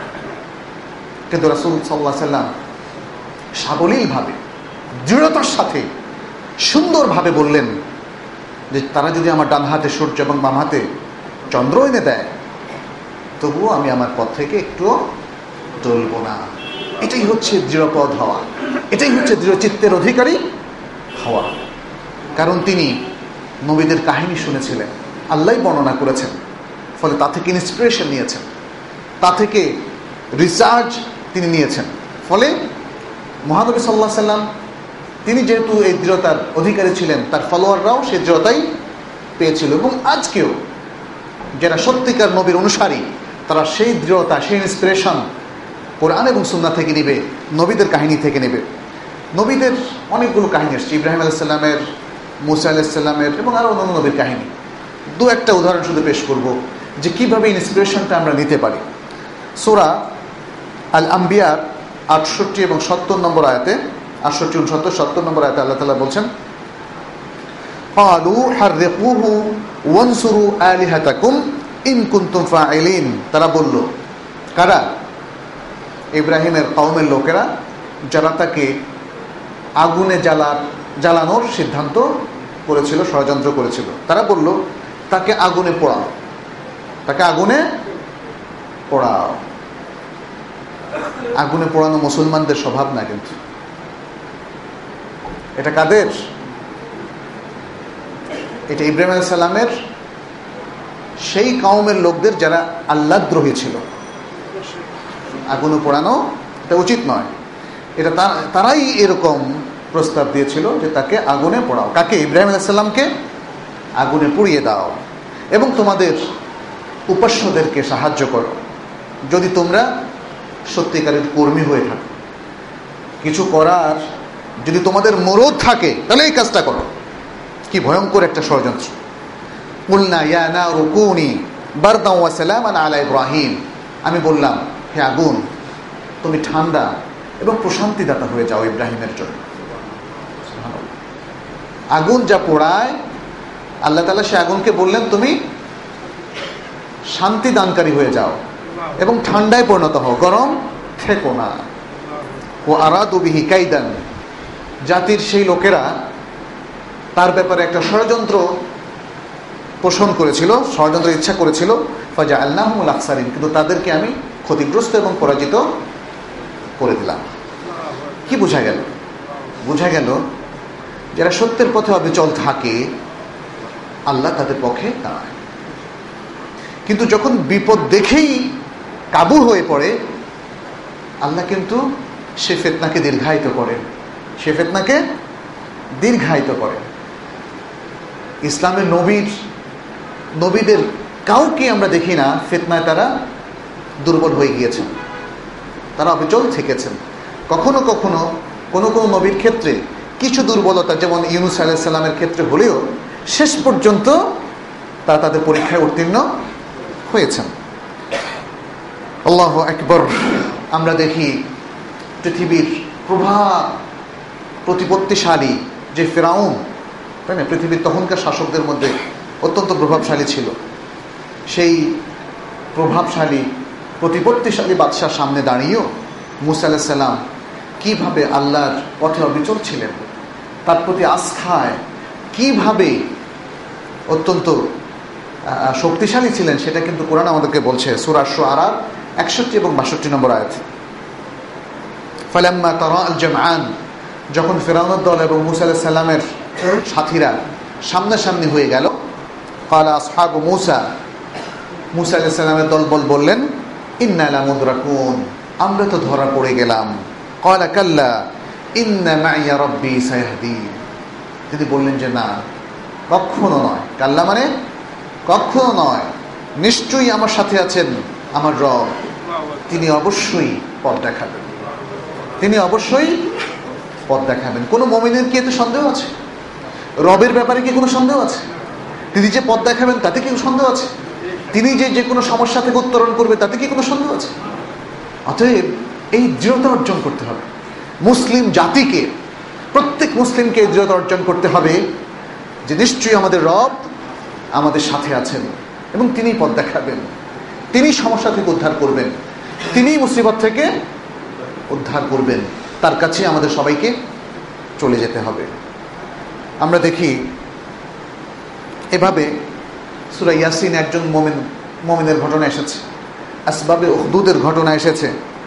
কিন্তু রাসূল সাল্লাল্লাহু আলাইহি ওয়াসাল্লাম সাবলীলভাবে, দৃঢ়তার সাথে, সুন্দরভাবে বললেন যে তারা যদি আমার ডান হাতে সূর্য এবং বাম হাতে চন্দ্র এনে দেয়, তবুও আমি আমার পথ থেকে একটুও চলব না। এটাই হচ্ছে দৃঢ়পদ হওয়া, এটাই হচ্ছে দৃঢ় চিত্তের অধিকারী হওয়া। কারণ তিনি নবীদের কাহিনী শুনেছিলেন, আল্লাহই বর্ণনা করেছেন, ফলে তা থেকে ইন্সপিরেশন নিয়েছেন, তা থেকে রিসার্চ তিনি নিয়েছেন। ফলে মহানবী সাল্লাল্লাহু আলাইহি ওয়াসাল্লাম তিনি যেহেতু এই দৃঢ়তার অধিকারী ছিলেন, তার ফলোয়াররাও সেই দৃঢ়তাই পেয়েছিল। এবং আজকেও যারা সত্যিকার নবীর অনুসারী, তারা সেই দৃঢ়তা, সেই ইন্সপিরেশন কোরআন এবং সুন্নাহ থেকে নেবে, নবীদের কাহিনী থেকে নেবে। নবীদের অনেকগুলো কাহিনী আসছে, ইব্রাহিম আলাইহিস সালামের, মুসা আলাইহিস সালামের, এবং আরও অন্যান্য নবীর কাহিনী। দু একটা উদাহরণ শুধু পেশ করব যে কীভাবে ইন্সপিরেশনটা আমরা নিতে পারি। সূরা আল আম্বিয়ার আটষট্টি এবং সত্তর নম্বর আয়াতে, আটষট্টি উনসত্তর সত্তর নম্বর আয়াতে আল্লাহ তাআলা বলছেন, ক্বালু হাররিকুহু ওয়ানসুরু আলিহাতাকুম ইন কুনতুম ফাইলিন। তারা বলল, কারা? ইব্রাহিমের কওমের লোকেরা, যারা তাকে আগুনে জ্বালার জ্বালানোর সিদ্ধান্ত করেছিল, ষড়যন্ত্র করেছিল। তারা বলল, তাকে আগুনে পোড়াও, তাকে আগুনে পোড়াও। আগুনে পোড়ানো মুসলমানদের স্বভাব না, কিন্তু এটা কাদের? এটা ইব্রাহিম আলাইহিস সালামের সেই কওমের লোকদের যারা আল্লাহদ্রোহী ছিল। আগুনে পোড়ানো এটা উচিত নয়। এটা তারাই এরকম প্রস্তাব দিয়েছিল যে তাকে আগুনে পোড়াও। কাকে? ইব্রাহিম আলাইহিস সালামকে আগুনে পুড়িয়ে দাও, এবং তোমাদের উপাস্যদেরকে সাহায্য করো। যদি তোমরা সত্যিকারের কর্মী হয়ে থাকো, কিছু করার যদি তোমাদের মরদ থাকে, তাহলে এই কাজটা করো। কি ভয়ঙ্কর একটা ষড়যন্ত্র! কুলনা ইয়া নারু কুনি বারদান ওয়া সালামান আলা ইব্রাহিম। আমি বললাম, হে আগুন, তুমি ঠান্ডা এবং প্রশান্তিদাতা হয়ে যাও ইব্রাহিমের জন্য। আগুন যা পোড়ায়, আল্লাহ তাআলা সে আগুনকে বললেন, তুমি শান্তি দানকারী হয়ে যাও এবং ঠান্ডায় পরিণত হও, গরম থেকো না। ও আরাদু বিহি কাইদান। জাতির সেই লোকেরা তার ব্যাপারে একটা ষড়যন্ত্র পোষণ করেছিল, ষড়যন্ত্র ইচ্ছা করেছিল। ফাজআলনাহুমুল আখসারিন। কিন্তু তাদেরকে আমি ক্ষতিগ্রস্ত এবং পরাজিত করে দিলাম। কি বোঝা গেল? বোঝা গেল যারা সত্যের পথে অবিচল থাকে, আল্লাহ তাদের পক্ষে দাঁড়ায়। কিন্তু যখন বিপদ দেখেই কাবু হয়ে পড়ে, আল্লাহ কিন্তু সে ফিতনাকে দীর্ঘায়িত করেন, সে ফিতনাকে দীর্ঘায়িত করেন। ইসলামের নবীর নবীদের কাউকে আমরা দেখি না ফিতনায় তারা দুর্বল হয়ে গিয়েছেন, তারা অবিচল থেকেছেন। কখনো কখনো কোনো কোনো নবীর ক্ষেত্রে কিছু দুর্বলতা, যেমন ইউনূস আলাইহিস সালামের ক্ষেত্রে হলেও শেষ পর্যন্ত তারা তাদের পরীক্ষায় উত্তীর্ণ হয়েছেন। আল্লাহু আকবার। আমরা দেখি পৃথিবীর প্রভাব প্রতিপত্তিশালী যে ফিরাউন, তাই না, পৃথিবীর তখনকার শাসকদের মধ্যে অত্যন্ত প্রভাবশালী ছিল, সেই প্রভাবশালী প্রতিপত্তিশালী বাদশার সামনে দাঁড়িয়েও মূসা আলাইহিস সালাম কিভাবে আল্লাহর পথে অবিচল ছিলেন, তার প্রতি আস্থায় কিভাবে অত্যন্ত শক্তিশালী ছিলেন, সেটা কিন্তু কোরআন আমাদেরকে বলছে। সূরা আশ-শুআরা একষট্টি এবং বাষট্টি নম্বর আয়াত। ফালাম্মা তারা আল জামআন, যখন ফিরআউনের দল এবং মূসা আলাইহিস সালামের সাথীরা সামনাসামনি হয়ে গেল, ক্বালা আসহাবু মূসা, মূসা আলাইহিস সালামের দলবল বললেন, ইন্না লামুদরাকুন, আমরা তো ধরা পড়ে গেলাম। ক্বালা কাল্লা ইন্না মাইয়া রাব্বি সায়াহদিন, তিনি বললেন যে না, কখনো নয়। কাল্লা মানে কখনো নয়, নিশ্চয়ই আমার সাথে আছেন আমার রব, তিনি অবশ্যই পথ দেখাবেন, তিনি অবশ্যই পথ দেখাবেন। কোনো মুমিনের কি এতে সন্দেহ আছে? রবের ব্যাপারে কি কোনো সন্দেহ আছে? তিনি যে পথ দেখাবেন তাতে কি সন্দেহ আছে? তিনি যে যে কোনো সমস্যা থেকে উত্তরণ করবে তাতে কি কোনো সন্দেহ আছে? অতএব এই দৃঢ়তা অর্জন করতে হবে মুসলিম জাতিকে, প্রত্যেক মুসলিমকে এই দৃঢ়তা অর্জন করতে হবে যে নিশ্চয়ই আমাদের রব আমাদের সাথে আছেন এবং তিনি পথ দেখাবেন, তিনি সমস্যা থেকে উদ্ধার করবেন, তিনি মুসিবত থেকে উদ্ধার করবেন। তার কাছে আমাদের সবাইকে চলে যেতে হবে। আমরা দেখি এভাবে সূরা ইয়াসিন একজন মুমিন মুমিনের ঘটনা এসেছে, আসবাবে উখদুদের ঘটনা এসেছে।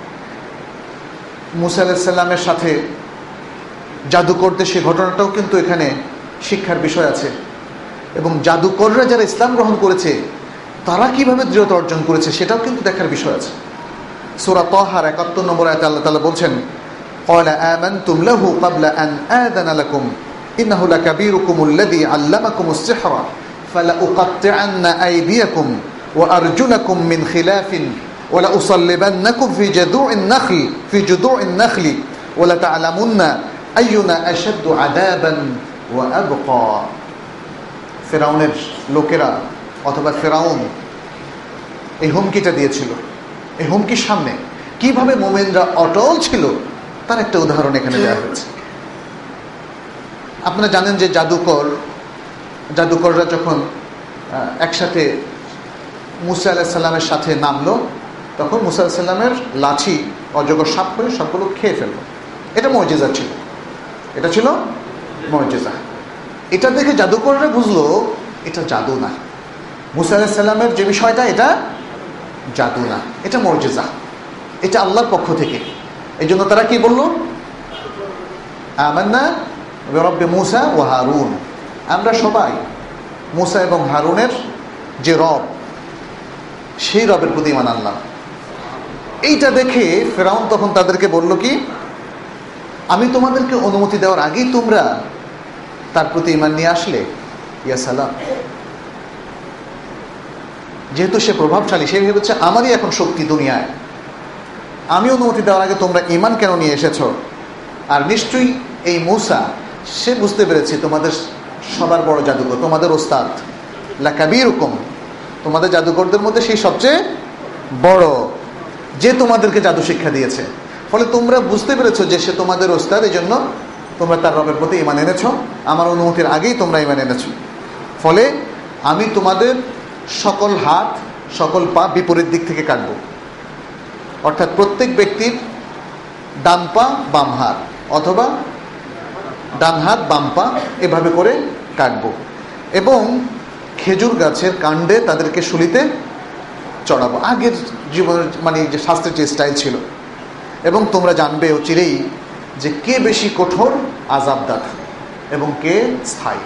মূসা আলাইহিস সালামের সাথে জাদুকরদের সেই ঘটনাটাও কিন্তু এখানে শিক্ষার বিষয় আছে, এবং জাদুকররা যারা ইসলাম গ্রহণ করেছে তারা কিভাবে দৃঢ়তা অর্জন করেছে সেটাও কিন্তু দেখার বিষয় আছে। সূরা তাহার একাত্তর নম্বর আয়াতে আল্লাহ তাআলা বলছেন, ক্বালা আমানতুম লাহু ক্বাবলা আন আযানা লাকুম ইন্নাহু লাকাবীরুকুমুল্লাযী আল্লামাকুমুস সিহরা ফালাউকাত্তিআন্না আইদিয়াকুম ওয়া আরজুলাকুম মিন খিলাফিন ওয়া লাউসাল্লিবান্নাকুম ফি জুদু'ইন নাখল ফি জুদু'ইন নাখলি ওয়া লাতা'লামুন্না আইয়ুনা আশাদ্দু আযাবান ওয়া আবকা। ফিরআউনের লোকেরা অথবা ফিরআউন এই হুমকিটা দিয়েছিল, এই হুমকির সামনে কিভাবে মুমিনরা অটল ছিল তার একটা উদাহরণ এখানে দেওয়া হয়েছে। আপনারা জানেন যে জাদুকর জাদুকররা যখন একসাথে মূসা আলাইহিস সালামের সাথে নামলো, তখন মূসা আলাইহিস সালামের লাঠি অজগর সাপ করে সবগুলো খেয়ে ফেললো। এটা মুজিজা ছিল, এটা ছিল মুজিজা। এটা দেখে জাদুকররা বুঝলো এটা জাদু না, মূসা আলাইহিস সালামের যে বিষয়টা এটা জাদু না, এটা মুজিজা, এটা আল্লাহর পক্ষ থেকে। এই জন্য তারা কি বলল? আমান্না বিরাব্বি মূসা ওয়া হারুন, আমরা সবাই মূসা এবং হারুনের যে রব সেই রবের প্রতি ঈমান আনলাম। এইটা দেখে ফিরআউন তখন তাদেরকে বলল কি, আমি তোমাদেরকে অনুমতি দেওয়ার আগেই তোমরা তার প্রতি ঈমান নিয়ে আসলে? ইয়া সালাম। যেহেতু সে প্রভাবশালী, সে ভেবেছে আমারই এখন শক্তি দুনিয়ায়, আমি অনুমতি দেওয়ার আগে তোমরা ঈমান কেন নিয়ে এসেছো? আর নিশ্চয়ই এই মূসা, সে বুঝতে পেরেছে তোমাদের সবার বড় জাদুকর, তোমাদের ওস্তাদ, লাকাবীরুকুম, তোমাদের জাদুকরদের মধ্যে সেই সবচেয়ে বড়, যে তোমাদেরকে জাদু শিক্ষা দিয়েছে। ফলে তোমরা বুঝতে পেরেছো যে সে তোমাদের ওস্তাদ, এই জন্য তোমরা তার রবের প্রতি ঈমান এনেছো, আমার অনুমতির আগেই তোমরা ঈমান এনেছো। ফলে আমি তোমাদের সকল হাত সকল পা বিপরীত দিক থেকে কাটবো, অর্থাৎ প্রত্যেক ব্যক্তির ডান পা বাম হাত অথবা ডান হাত বাম পা এভাবে করে কাটবো, এবং খেজুর গাছের কাণ্ডে তাদেরকে শুলিতে চড়াবো, আগের জীবনের মানে যে শাস্ত্রের যে স্টাইল ছিল। এবং তোমরা জানবে অচিরেই যে কে বেশি কঠোর আযাবদাতা এবং কে স্থায়ী।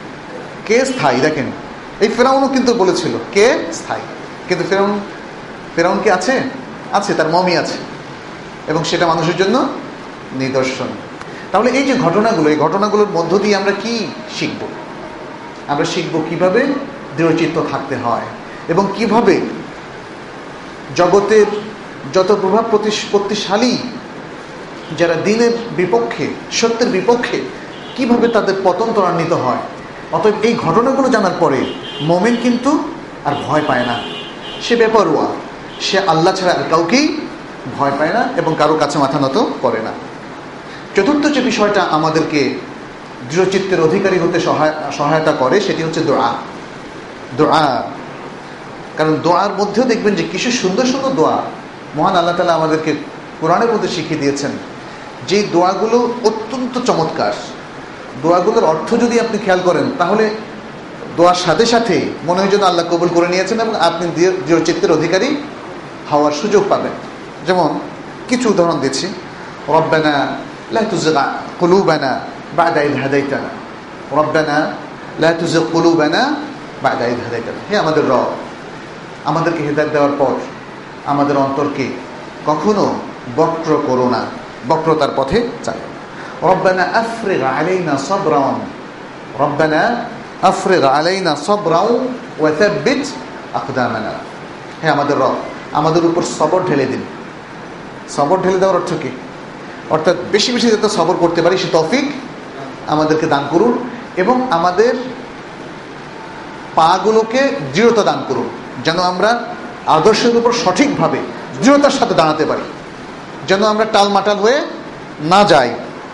কে স্থায়ী দেখেন, এই ফিরআউনও কিন্তু বলেছিল কে স্থায়ী, কিন্তু ফিরআউন ফেরাউন কি আছে? আছে, তার মমি আছে, এবং সেটা মানুষের জন্য নিদর্শন। তাহলে এই যে ঘটনাগুলো, এই ঘটনাগুলোর মধ্য দিয়ে আমরা কি শিখব? আমরা শিখব কিভাবে দৃঢ়চিত্ত থাকতে হয় এবং কিভাবে জগতের যত প্রভাব প্রতিষ্ঠাশালী যারা দিনের বিপক্ষে, সত্যের বিপক্ষে, কিভাবে তাদের পতন ত্বরান্বিত হয়। অতএব এই ঘটনাগুলো জানার পরে মুমিন কিন্তু আর ভয় পায় না, সে বেপরোয়া, সে আল্লাহ ছাড়া আর কাউকেই ভয় পায় না এবং কারো কাছে মাথা নত করে না। চতুর্থ যে বিষয়টা আমাদেরকে দৃঢ়চিত্তের অধিকারী হতে সহায়তা করে সেটি হচ্ছে দোয়া। দোয়া, কারণ দোয়ার মধ্যেও দেখবেন যে কিছু সুন্দর সুন্দর দোয়া মহান আল্লাহ তাআলা আমাদেরকে কোরআনের মধ্যে শিখিয়ে দিয়েছেন, যে দোয়াগুলো অত্যন্ত চমৎকার। দোয়াগুলোর অর্থ যদি আপনি খেয়াল করেন তাহলে দোয়ার সাথে সাথে মনে হয় যেন আল্লাহ কবুল করে নিয়েছেন এবং আপনি দৃঢ়চিত্তের অধিকারী হওয়ার সুযোগ পাবেন। যেমন কিছু উদাহরণ দিচ্ছি। রব্বানা লা তুযিগ কুলুবানা বা'দা ইয হাদাইতানা, রব্বানা লা তুযিগ কুলুবানা বা'দা ইয হাদাইতানা। হে আমাদের রব, আমাদেরকে হেদায়েত দেওয়ার পর আমাদের অন্তরকে কখনো বক্র করো না, বক্রতার পথে চালো। রব্বানা আফরিগ আলাইনা সাবরান, রব্বানা আফরিগ আলাইনা সাবরান ওয়া থাব্বিত আকদামানা। হে আমাদের রব, আমাদের উপর সবর ঢেলে দিন। সবর ঢেলে দেওয়ার অর্থ কি? অর্থাৎ বেশি বেশি যাতে সবর করতে পারি সে তৌফিক আমাদেরকে দান করুন, এবং আমাদের পাগুলোকে দৃঢ়তা দান করুন, যেন আমরা আদর্শের উপর সঠিকভাবে দৃঢ়তার সাথে দাঁড়াতে পারি, যেন আমরা টালমাটাল হয়ে না যাই।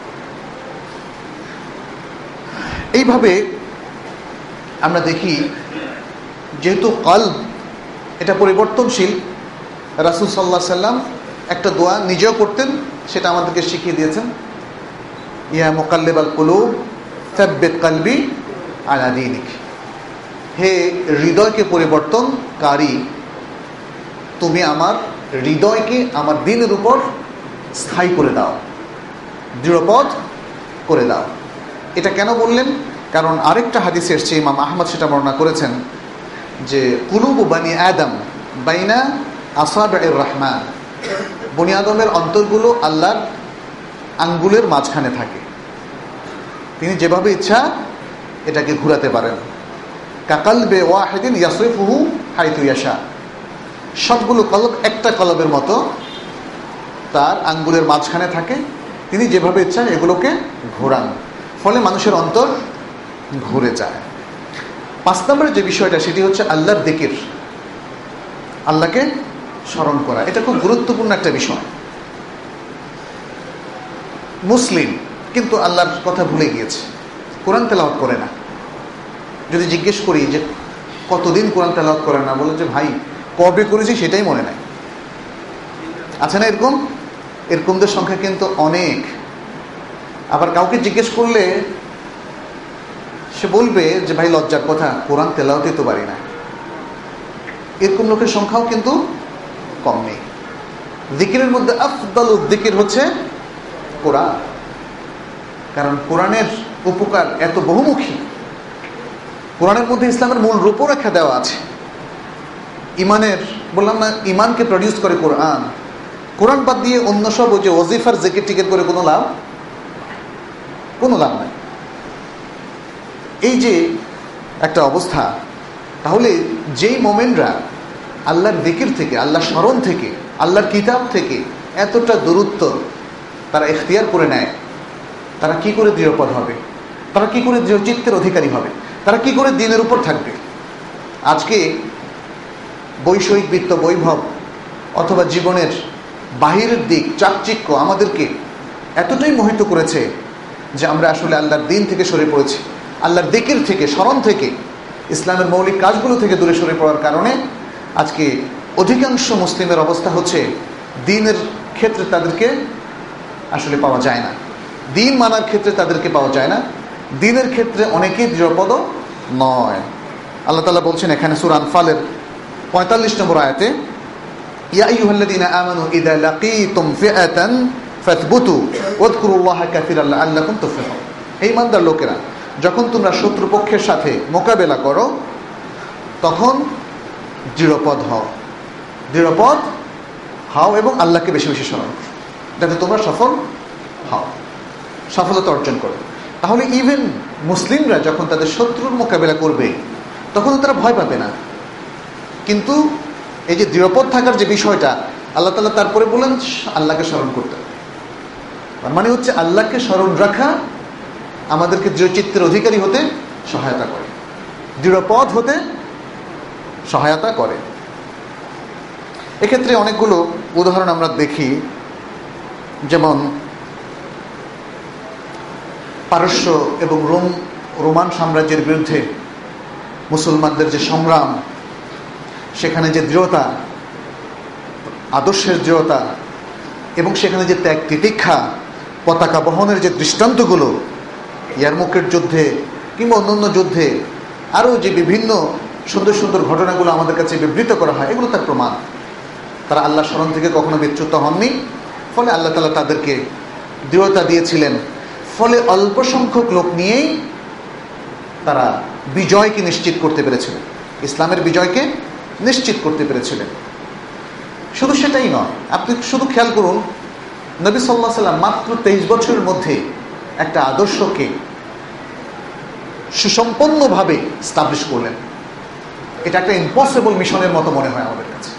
এইভাবে আমরা দেখি যেহেতু কলব এটা পরিবর্তনশীল, রাসূল সাল্লাল্লাহু আলাইহি সাল্লাম একটা দোয়া নিজেও করতেন, সেটা আমাদেরকে শিখিয়ে দিয়েছেন। ইয়া মুকাল্লিবাল কুলুব সাব্বিত কলবি আলা দীনিক। হে হৃদয়কে পরিবর্তনকারী, তুমি আমার হৃদয়কে আমার দ্বীনের উপর স্থায়ী করে দাও, দৃঢ়পথ করে দাও। এটা কেন বললেন? কারণ আরেকটা হাদিসে এসেছে, ইমাম আহমদ সেটা বর্ণনা করেছেন, যে কুলুবু বানি আদম বাইনা আসাবির রহমান, বনি আদমের অন্তরগুলো আল্লাহর আঙ্গুলের মাঝখানে থাকে, তিনি যেভাবে ইচ্ছা এটাকে ঘুরাতে পারেন। কাকালবে ওয়াহিদিন ইয়াসরিফুহু হাইতু ইয়াশা, সবগুলো কলব একটা কলবের মতো তার আঙ্গুলের মাঝখানে থাকে, তিনি যেভাবে ইচ্ছা এগুলোকে ঘোরান, ফলে মানুষের অন্তর ঘুরে যায়। পাঁচ নম্বরের যে বিষয়টা সেটি হচ্ছে আল্লাহর যিকির, আল্লাহকে স্মরণ করা। এটা খুব গুরুত্বপূর্ণ একটা বিষয়। মুসলিম কিন্তু আল্লাহর কথা ভুলে গিয়েছে, কোরআন তেলাওয়াত করে না। যদি জিজ্ঞেস করি যে কতদিন কোরআন তেলাওয়াত করে না, বলে যে ভাই কবে করেছি সেটাই মনে নাই। আছে না এরকম? এরকমদের সংখ্যা কিন্তু অনেক। আবার কাউকে জিজ্ঞেস করলে সে বলবে যে ভাই লজ্জার কথা, কোরআন তেলাওয়াতই তো পারি না। এরকম লোকের সংখ্যাও কিন্তু কম নেই। যিকিরের মধ্যে আফদালুল যিকির হচ্ছে কোরআন, কারণ কোরআনের উপকার এত বহুমুখী। কোরআনের মধ্যে ইসলামের মূল রূপরেখা দেওয়া আছে। ইমানের, বললাম না, ইমানকে প্রডিউস করে কোরআন। কোরআন বাদ দিয়ে অন্য সব ওই যে ওজিফার জিকির টিকির করে কোনো লাভ কোনো লাভ নাই। এই যে একটা অবস্থা, তাহলে যেই মোমেনরা আল্লাহর যিকির থেকে, আল্লাহর স্মরণ থেকে, আল্লাহর কিতাব থেকে এতটা দূরত্ব তারা ইখতিয়ার করে নেয়, তারা কি করে দৃঢ়পদ হবে? তারা কি করে দৃঢ়চিত্তের অধিকারী হবে? তারা কি করে দ্বীনের উপর থাকবে? আজকে বৈষয়িক বৃত্ত, বৈভব অথবা জীবনের বাহিরের দিক, চাকচিক্য আমাদেরকে এতটাই মোহিত করেছে যে আমরা আসলে আল্লাহর দ্বীন থেকে সরে পড়েছি, আল্লাহর যিকির থেকে, স্মরণ থেকে, ইসলামের মৌলিক কাজগুলো থেকে দূরে সরে পড়ার কারণে আজকে অধিকাংশ মুসলিমের অবস্থা হচ্ছে দ্বীনের ক্ষেত্রে তাদেরকে আসলে পাওয়া যায় না, দ্বীন মানার ক্ষেত্রে তাদেরকে পাওয়া যায় না, দ্বীনের ক্ষেত্রে অনেকেই দৃঢ়পদ নয়। আল্লাহ তাআলা বলছেন এখানে সূরা আনফালের পঁয়তাল্লিশ নম্বর আয়াতে, ইয়া আইয়ুহাল্লাযীনা আমানু ইযা লাকীতুম ফিআতান ফাথবুতু ওয়াযকুরুল্লাহা কাসীরান লাআল্লাকুম তুফলিহুন। হে ঈমানদার লোকেরা, যখন তোমরা শত্রুপক্ষের সাথে মোকাবেলা করো তখন দৃঢ়পদ হও, দৃঢ়পদ হও এবং আল্লাহকে বেশি বেশি স্মরণ করো, যাতে তোমরা সফল হও, সফলতা অর্জন করো। তাহলে ইভেন মুসলিমরা যখন তাদের শত্রুর মোকাবেলা করবে তখন তারা ভয় পাবে না। কিন্তু এই যে দৃঢ়পদ থাকার যে বিষয়টা আল্লাহ তাআলা তারপরে বলেন আল্লাহকে স্মরণ করতে। তার মানে হচ্ছে আল্লাহকে স্মরণ রাখা আমাদেরকে দৃঢ়চিত্তের অধিকারী হতে সহায়তা করে, দৃঢ়পদ হতে সহায়তা করে। এক্ষেত্রে অনেকগুলো উদাহরণ আমরা দেখি, যেমন পারস্য এবং রোম রোমান সাম্রাজ্যের বিরুদ্ধে মুসলমানদের যে সংগ্রাম, সেখানে যে দৃঢ়তা, আদর্শের দৃঢ়তা এবং সেখানে যে ত্যাগ তিতিক্ষা, পতাকা বহনের যে দৃষ্টান্তগুলো ইয়ারমুকের যুদ্ধে কিংবা অন্যান্য যুদ্ধে আরও যে বিভিন্ন সুন্দর সুন্দর ঘটনাগুলো আমাদের কাছে বিবৃত করা হয়, এগুলো তার প্রমাণ। তারা আল্লাহ স্মরণ থেকে কখনো বিচ্যুত হননি, ফলে আল্লাহ তাআলা তাদেরকে দৃঢ়তা দিয়েছিলেন। ফলে অল্প সংখ্যক লোক নিয়েই তারা বিজয়কে নিশ্চিত করতে পেরেছিলেন, ইসলামের বিজয়কে নিশ্চিত করতে পেরেছিলেন। শুধু সেটাই নয়, আপনি শুধু খেয়াল করুন, নবী সাল্লাল্লাহু আলাইহি ওয়াসাল্লাম মাত্র তেইশ বছরের মধ্যে একটা আদর্শকে সুসম্পন্নভাবে স্টাবলিশ করলেন। এটা একটা ইম্পসিবল মিশনের মতো মনে হয় আমাদের কাছে,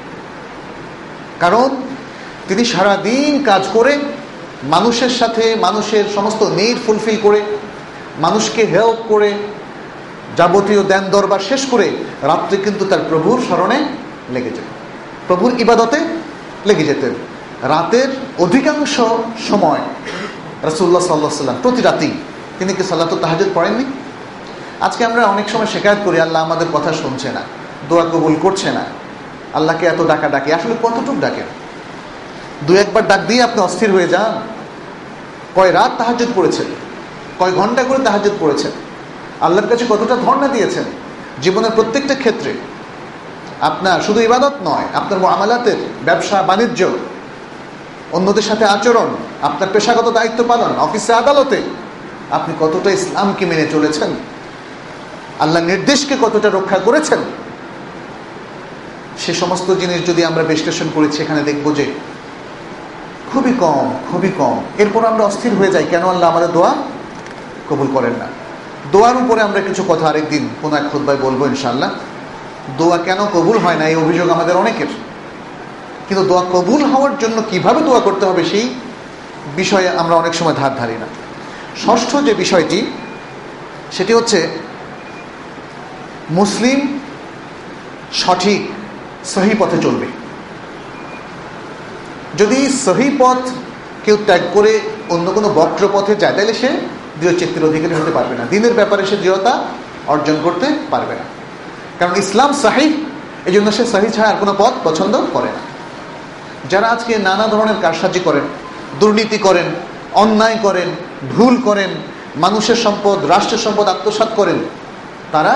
কারণ তিনি সারাদিন কাজ করে মানুষের সাথে মানুষের সমস্ত নিড ফুলফিল করে, মানুষকে হেল্প করে, যাবতীয় দেন দরবার শেষ করে রাত্রে কিন্তু তার প্রভুর স্মরণে লেগে যেতেন, প্রভুর ইবাদতে লেগে যেতেন। রাতের অধিকাংশ সময় রাসূলুল্লাহ সাল্লাল্লাহু আলাইহি ওয়াসাল্লাম প্রতি রাতেই তিনি কি সালাতুত তাহাজ্জুদ পড়েননি? আজকে আমরা অনেক সময় শিকায়ত করি আল্লাহ আমাদের কথা শুনছে না, দোয়া কবুল করছে না, আল্লাহকে এত ডাকা ডাকি। আসলে কতটুক ডাকেন? দু একবার ডাক দিয়ে আপনি অস্থির হয়ে যান। কয় রাত তাহাজ্জুদ পড়েছেন, কয় ঘন্টা করে তাহাজ্জুদ পড়েছেন, আল্লাহর কাছে কতটা ধর্ণা দিয়েছেন জীবনের প্রত্যেকটা ক্ষেত্রে। আপনার শুধু ইবাদত নয়, আপনার মুআমালাতের, ব্যবসা বাণিজ্য, অন্যদের সাথে আচরণ, আপনার পেশাগত দায়িত্ব পালন, অফিসে আদালতে আপনি কতটা ইসলামকে মেনে চলেছেন, আল্লাহর নির্দেশকে কতটা রক্ষা করেছেন, সে সমস্ত জিনিস যদি আমরা বিশ্লেষণ করি সেখানে দেখব যে খুবই কম, খুবই কম। এরপর আমরা অস্থির হয়ে যাই, কেন আল্লাহ আমাদের দোয়া কবুল করেন না। দোয়ার উপরে আমরা কিছু কথা আরেকদিন কোনো এক খুতবায় বলবো ইনশাআল্লাহ। দোয়া কেন কবুল হয় না এই অভিযোগ আমাদের অনেকের, কিন্তু দোয়া কবুল হওয়ার জন্য কিভাবে দোয়া করতে হবে সেই বিষয়ে আমরা অনেক সময় ধার ধারি না। ষষ্ঠ যে বিষয়টি, সেটি হচ্ছে মুসলিম সঠিক সহি পথে চলবে। যদি সহি পথ কেউ ত্যাগ করে অন্য কোনো বক্র পথে যায়, তাহলে সে দৃঢ়চিত্তের অধিকারী হতে পারবে না, দিনের ব্যাপারে সে দৃঢ়তা অর্জন করতে পারবে না। কারণ ইসলাম সহিহ, এই জন্য সে সহি ছাড়া আর কোনো পথ পছন্দ করে না। যারা আজকে নানা ধরনের কারসাজি করেন, দুর্নীতি করেন, অন্যায় করেন, ভুল করেন, মানুষের সম্পদ, রাষ্ট্রের সম্পদ আত্মসাৎ করেন, তারা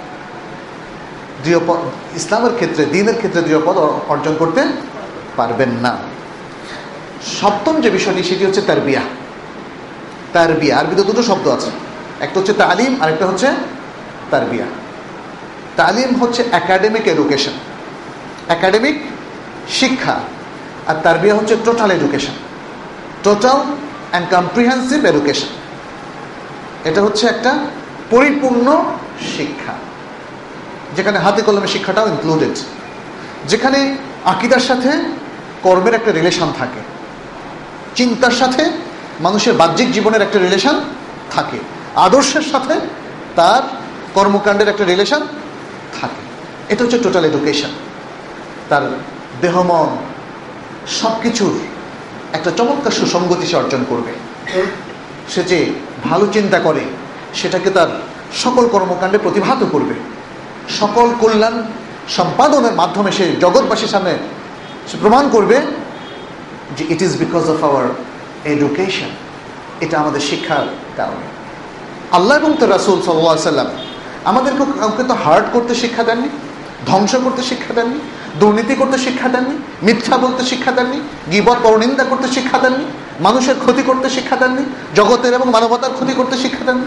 দৃঢ়পদ ইসলামের ক্ষেত্রে, দ্বীনের ক্ষেত্রে দৃঢ়পদ অর্জন করতে পারবেন না। সপ্তম যে বিষয়টি, সেটি হচ্ছে তারবিয়া। তারবিয়া, আরবিতে দুটো শব্দ আছে, একটা হচ্ছে তালিম আর একটা হচ্ছে তারবিয়া। তালিম হচ্ছে একাডেমিক এডুকেশন, একাডেমিক শিক্ষা, আর তারবিয়া হচ্ছে total education, total and comprehensive education. এটা হচ্ছে একটা পরিপূর্ণ শিক্ষা, যেখানে হাতে কলমে শিক্ষাটাও ইনক্লুডেড, যেখানে আকীদার সাথে কর্মের একটা রিলেশন থাকে, চিন্তার সাথে মানুষের বাহ্যিক জীবনের একটা রিলেশন থাকে, আদর্শের সাথে তার কর্মকাণ্ডের একটা রিলেশন থাকে। এটা হচ্ছে টোটাল এডুকেশন। তার দেহমন সব কিছুর একটা চমৎকার সুসংগতি সে অর্জন করবে। সে যে ভালো চিন্তা করে সেটাকে তার সকল কর্মকাণ্ডে প্রতিভাত করবে, সকল কল্যাণ সম্পাদনের মাধ্যমে সে জগৎবাসীর সামনে সে প্রমাণ করবে যে it is because of our education, এটা আমাদের শিক্ষার কারণে। আল্লাহ এবং তার রাসূল সাল্লাল্লাহু আলাইহি ওয়াসাল্লাম আমাদেরকে কাউকে তো হার্ট করতে শিক্ষা দেননি, ধ্বংস করতে শিক্ষা দেননি, দুর্নীতি করতে শিক্ষা দেননি, মিথ্যা বলতে শিক্ষা দেননি, গীবত পরনিন্দা করতে শিক্ষা দেননি, মানুষের ক্ষতি করতে শিক্ষা দেননি, জগতের এবং মানবতার ক্ষতি করতে শিক্ষা দেননি।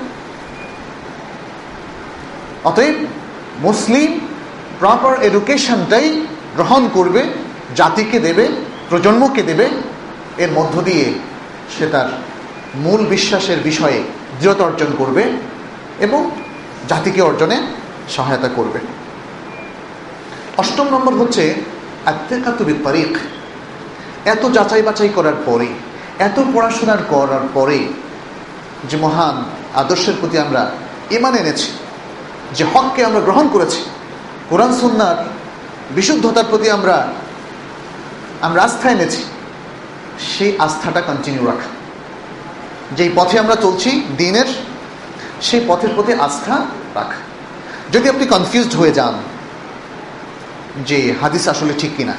অতএব মুসলিম প্রপার এডুকেশনটাই গ্রহণ করবে, জাতিকে দেবে, প্রজন্মকে দেবে, এর মধ্য দিয়ে সে তার মূল বিশ্বাসের বিষয়ে দৃঢ়তা অর্জন করবে এবং জাতিকে অর্জনে সহায়তা করবে। অষ্টম নম্বর হচ্ছে আত্তেকাতু বিত তারিক। এত যাচাই বাছাই করার পরে, এত পড়াশোনার করার পরে যে মহান আদর্শের প্রতি আমরা ঈমান এনেছি, যে হককে আমরা গ্রহণ করেছি, কোরআন সুন্নাহর বিশুদ্ধতার প্রতি আমরা আমরা আস্থা এনেছি, সেই আস্থাটা কন্টিনিউ রাখা। যেই পথে আমরা চলছি দ্বীনের, সেই পথের প্রতি আস্থা রাখা। যদি আপনি কনফিউজড হয়ে যান যে হাদিস আসলে ঠিক কিনা,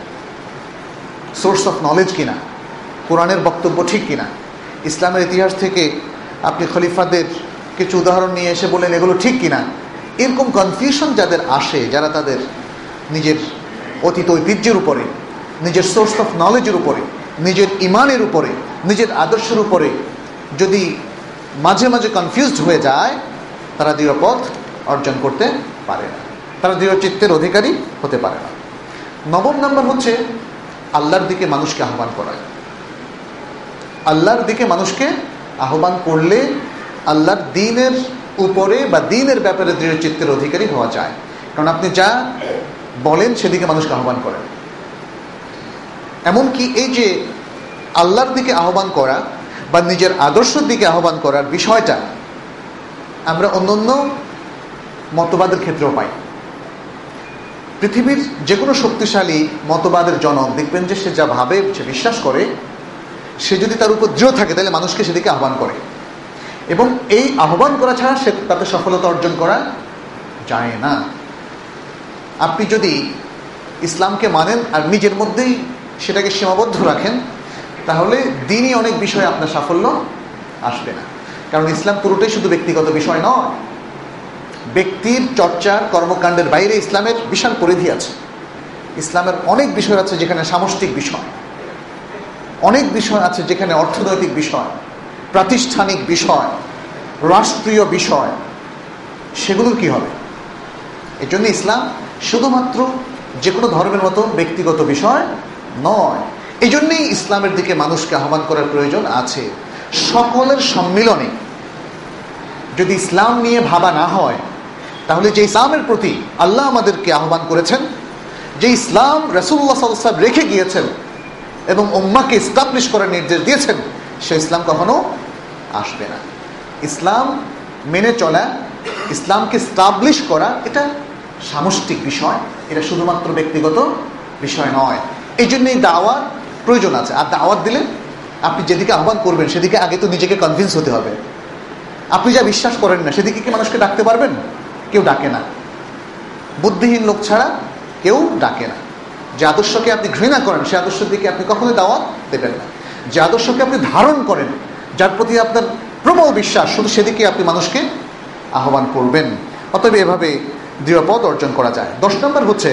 সোর্স অফ নলেজ কিনা, কোরআনের বক্তব্য ঠিক কিনা, ইসলামের ইতিহাস থেকে আপনি খলিফাদের কিছু উদাহরণ নিয়ে এসে বলেন এগুলো ঠিক কিনা, এরকম কনফিউশন যাদের আসে, যারা তাদের নিজের অতীত ঐতিহ্যের উপরে, নিজের সোর্স অফ নলেজের উপরে, নিজের ইমানের উপরে, নিজের আদর্শের উপরে যদি মাঝে মাঝে কনফিউজড হয়ে যায়, তারা দৃঢ় পথ অর্জন করতে পারে না, তারা দৃঢ় চিত্তের অধিকারী হতে পারে না। নবম নম্বর হচ্ছে আল্লাহর দিকে মানুষকে আহ্বান করা। আল্লাহর দিকে মানুষকে আহ্বান করলে আল্লাহর দ্বীনের উপরে বা দ্বীনের ব্যাপারে দৃঢ় চিত্তের অধিকারী হওয়া যায়। কারণ আপনি যা বলেন সেদিকে মানুষকে আহ্বান করেন। এমনকি এই যে আল্লাহর দিকে আহ্বান করা বা নিজের আদর্শের দিকে আহ্বান করার বিষয়টা আমরা অন্য অন্য মতবাদের ক্ষেত্রেও পাই। পৃথিবীর যে কোনো শক্তিশালী মতবাদের জনক দেখবেন যে সে যা ভাবে, সে বিশ্বাস করে, সে যদি তার উপর দৃঢ় থাকে তাহলে মানুষকে সেদিকে আহ্বান করে, এবং এই আহ্বান করা ছাড়া সে তাতে সফলতা অর্জন করা যায় না। আপনি যদি ইসলামকে মানেন আর নিজের মধ্যেই সেটাকে সীমাবদ্ধ রাখেন, তাহলে দিনই অনেক বিষয়ে আপনার সাফল্য আসবে না। কারণ ইসলাম পুরোটাই শুধু ব্যক্তিগত বিষয় নয়। ব্যক্তির চর্চার কর্মকাণ্ডের বাইরে ইসলামের বিশাল পরিধি আছে। ইসলামের অনেক বিষয় আছে যেখানে সামষ্টিক বিষয়, অনেক বিষয় আছে যেখানে অর্থনৈতিক বিষয়, প্রাতিষ্ঠানিক বিষয়, রাষ্ট্রীয় বিষয়, সেগুলোর কি হবে? এই জন্য ইসলাম শুধুমাত্র যে কোনো ধর্মের মতো ব্যক্তিগত বিষয় নয়। এই জন্যই ইসলামের দিকে মানুষকে আহ্বান করার প্রয়োজন আছে। সকলের সম্মিলনে যদি ইসলাম নিয়ে ভাবা না হয়, তাহলে যে ইসলামের প্রতি আল্লাহ আমাদেরকে আহ্বান করেছেন, যে ইসলাম রাসূলুল্লাহ সাল্লাল্লাহু আলাইহি ওয়াসাল্লাম রেখে গিয়েছেন এবং উম্মাহকে এস্টাবলিশ করার নির্দেশ দিয়েছেন, সে ইসলাম কখনো আসবে না। ইসলাম মেনে চলা, ইসলামকে এস্টাবলিশ করা, এটা সামষ্টিক বিষয়, এটা শুধুমাত্র ব্যক্তিগত বিষয় নয়। এই জন্যই দাওয়ার প্রয়োজন আছে। আর দাওয়াত দিলে আপনি যেদিকে আহ্বান করবেন সেদিকে আগে তো নিজেকে কনভিন্স হতে হবে। আপনি যা বিশ্বাস করেন না সেদিকে কি মানুষকে ডাকতে পারবেন? কেউ ডাকে না। বুদ্ধিহীন লোক ছাড়া কেউ ডাকে না। যে আদর্শকে আপনি ঘৃণা করেন সে আদর্শের দিকে আপনি কখনোই দাওয়াত দেবেন না। যে আদর্শকে আপনি ধারণ করেন, যার প্রতি আপনার প্রবল বিশ্বাস, শুধু সেদিকে আপনি মানুষকে আহ্বান করবেন। অতএব এভাবে দৃঢ়পদ অর্জন করা যায়। দশ নম্বর হচ্ছে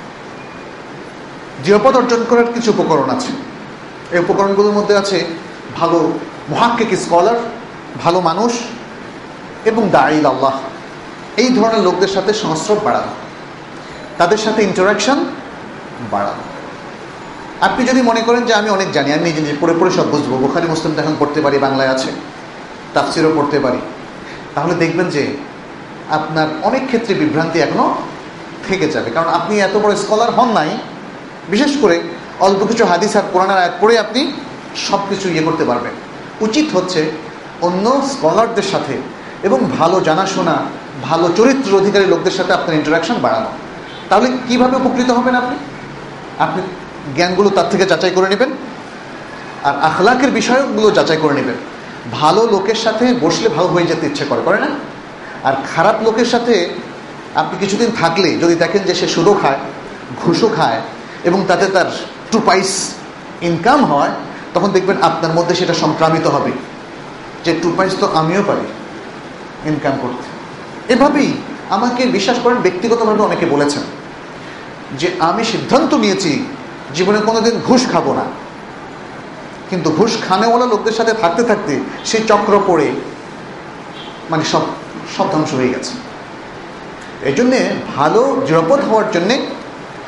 দৃঢ়পদ অর্জন করার কিছু উপকরণ আছে। এই উপকরণগুলোর মধ্যে আছে ভালো মুহাক্কিক স্কলার, ভালো মানুষ এবং দাঈ আল্লাহ, এই ধরনের লোকদের সাথে সংস্রব বাড়ানো, তাদের সাথে ইন্টারাকশন বাড়ানো। আপনি যদি মনে করেন যে আমি অনেক জানি, আমি নিজে নিজে পড়ে পড়ে সব বুঝবো, বুখারী মুসলিম তো এখন পড়তে পারি, বাংলায় আছে, তাফসিরও পড়তে পারি, তাহলে দেখবেন যে আপনার অনেক ক্ষেত্রে বিভ্রান্তি এখনো থেকে যাবে। কারণ আপনি এত বড় স্কলার হন নাই। বিশেষ করে অল্প কিছু হাদিস আর কোরআনের আয়াত পড়ে আপনি সব কিছু ইয়ে করতে পারবেন। উচিত হচ্ছে অন্য স্কলারদের সাথে এবং ভালো জানাশোনা, ভালো চরিত্র অধিকারী লোকদের সাথে আপনার ইন্টারাকশন বাড়ানো। তাহলে কিভাবে উপকৃত হবেন? আপনি আপনি জ্ঞানগুলো তার থেকে যাচাই করে নেবেন, আর আখলাকের বিষয়গুলো যাচাই করে নেবেন। ভালো লোকের সাথে বসলে ভালো হয়ে যেতে ইচ্ছে করে, করে না? আর খারাপ লোকের সাথে আপনি কিছুদিন থাকলে যদি দেখেন যে সে সুদও খায়, ঘুষও খায় এবং তাতে তার টু পাইস ইনকাম হয়, তখন দেখবেন আপনার মধ্যে সেটা সংক্রামিত হবে যে টু পাইস তো আমিও পারি ইনকাম করতে। এভাবেই আমাকে বিশ্বাস করেন, ব্যক্তিগতভাবে অনেকে বলেছেন যে আমি সিদ্ধান্ত নিয়েছি জীবনে কোনোদিন ঘুষ খাবো না, কিন্তু ঘুষ খানেওয়ালা লোকদের সাথে থাকতে থাকতে সেই চক্র পড়ে মানে সব সব ধ্বংস হয়ে গেছে। এই জন্যে ভালো দৃঢ়পদ হওয়ার জন্যে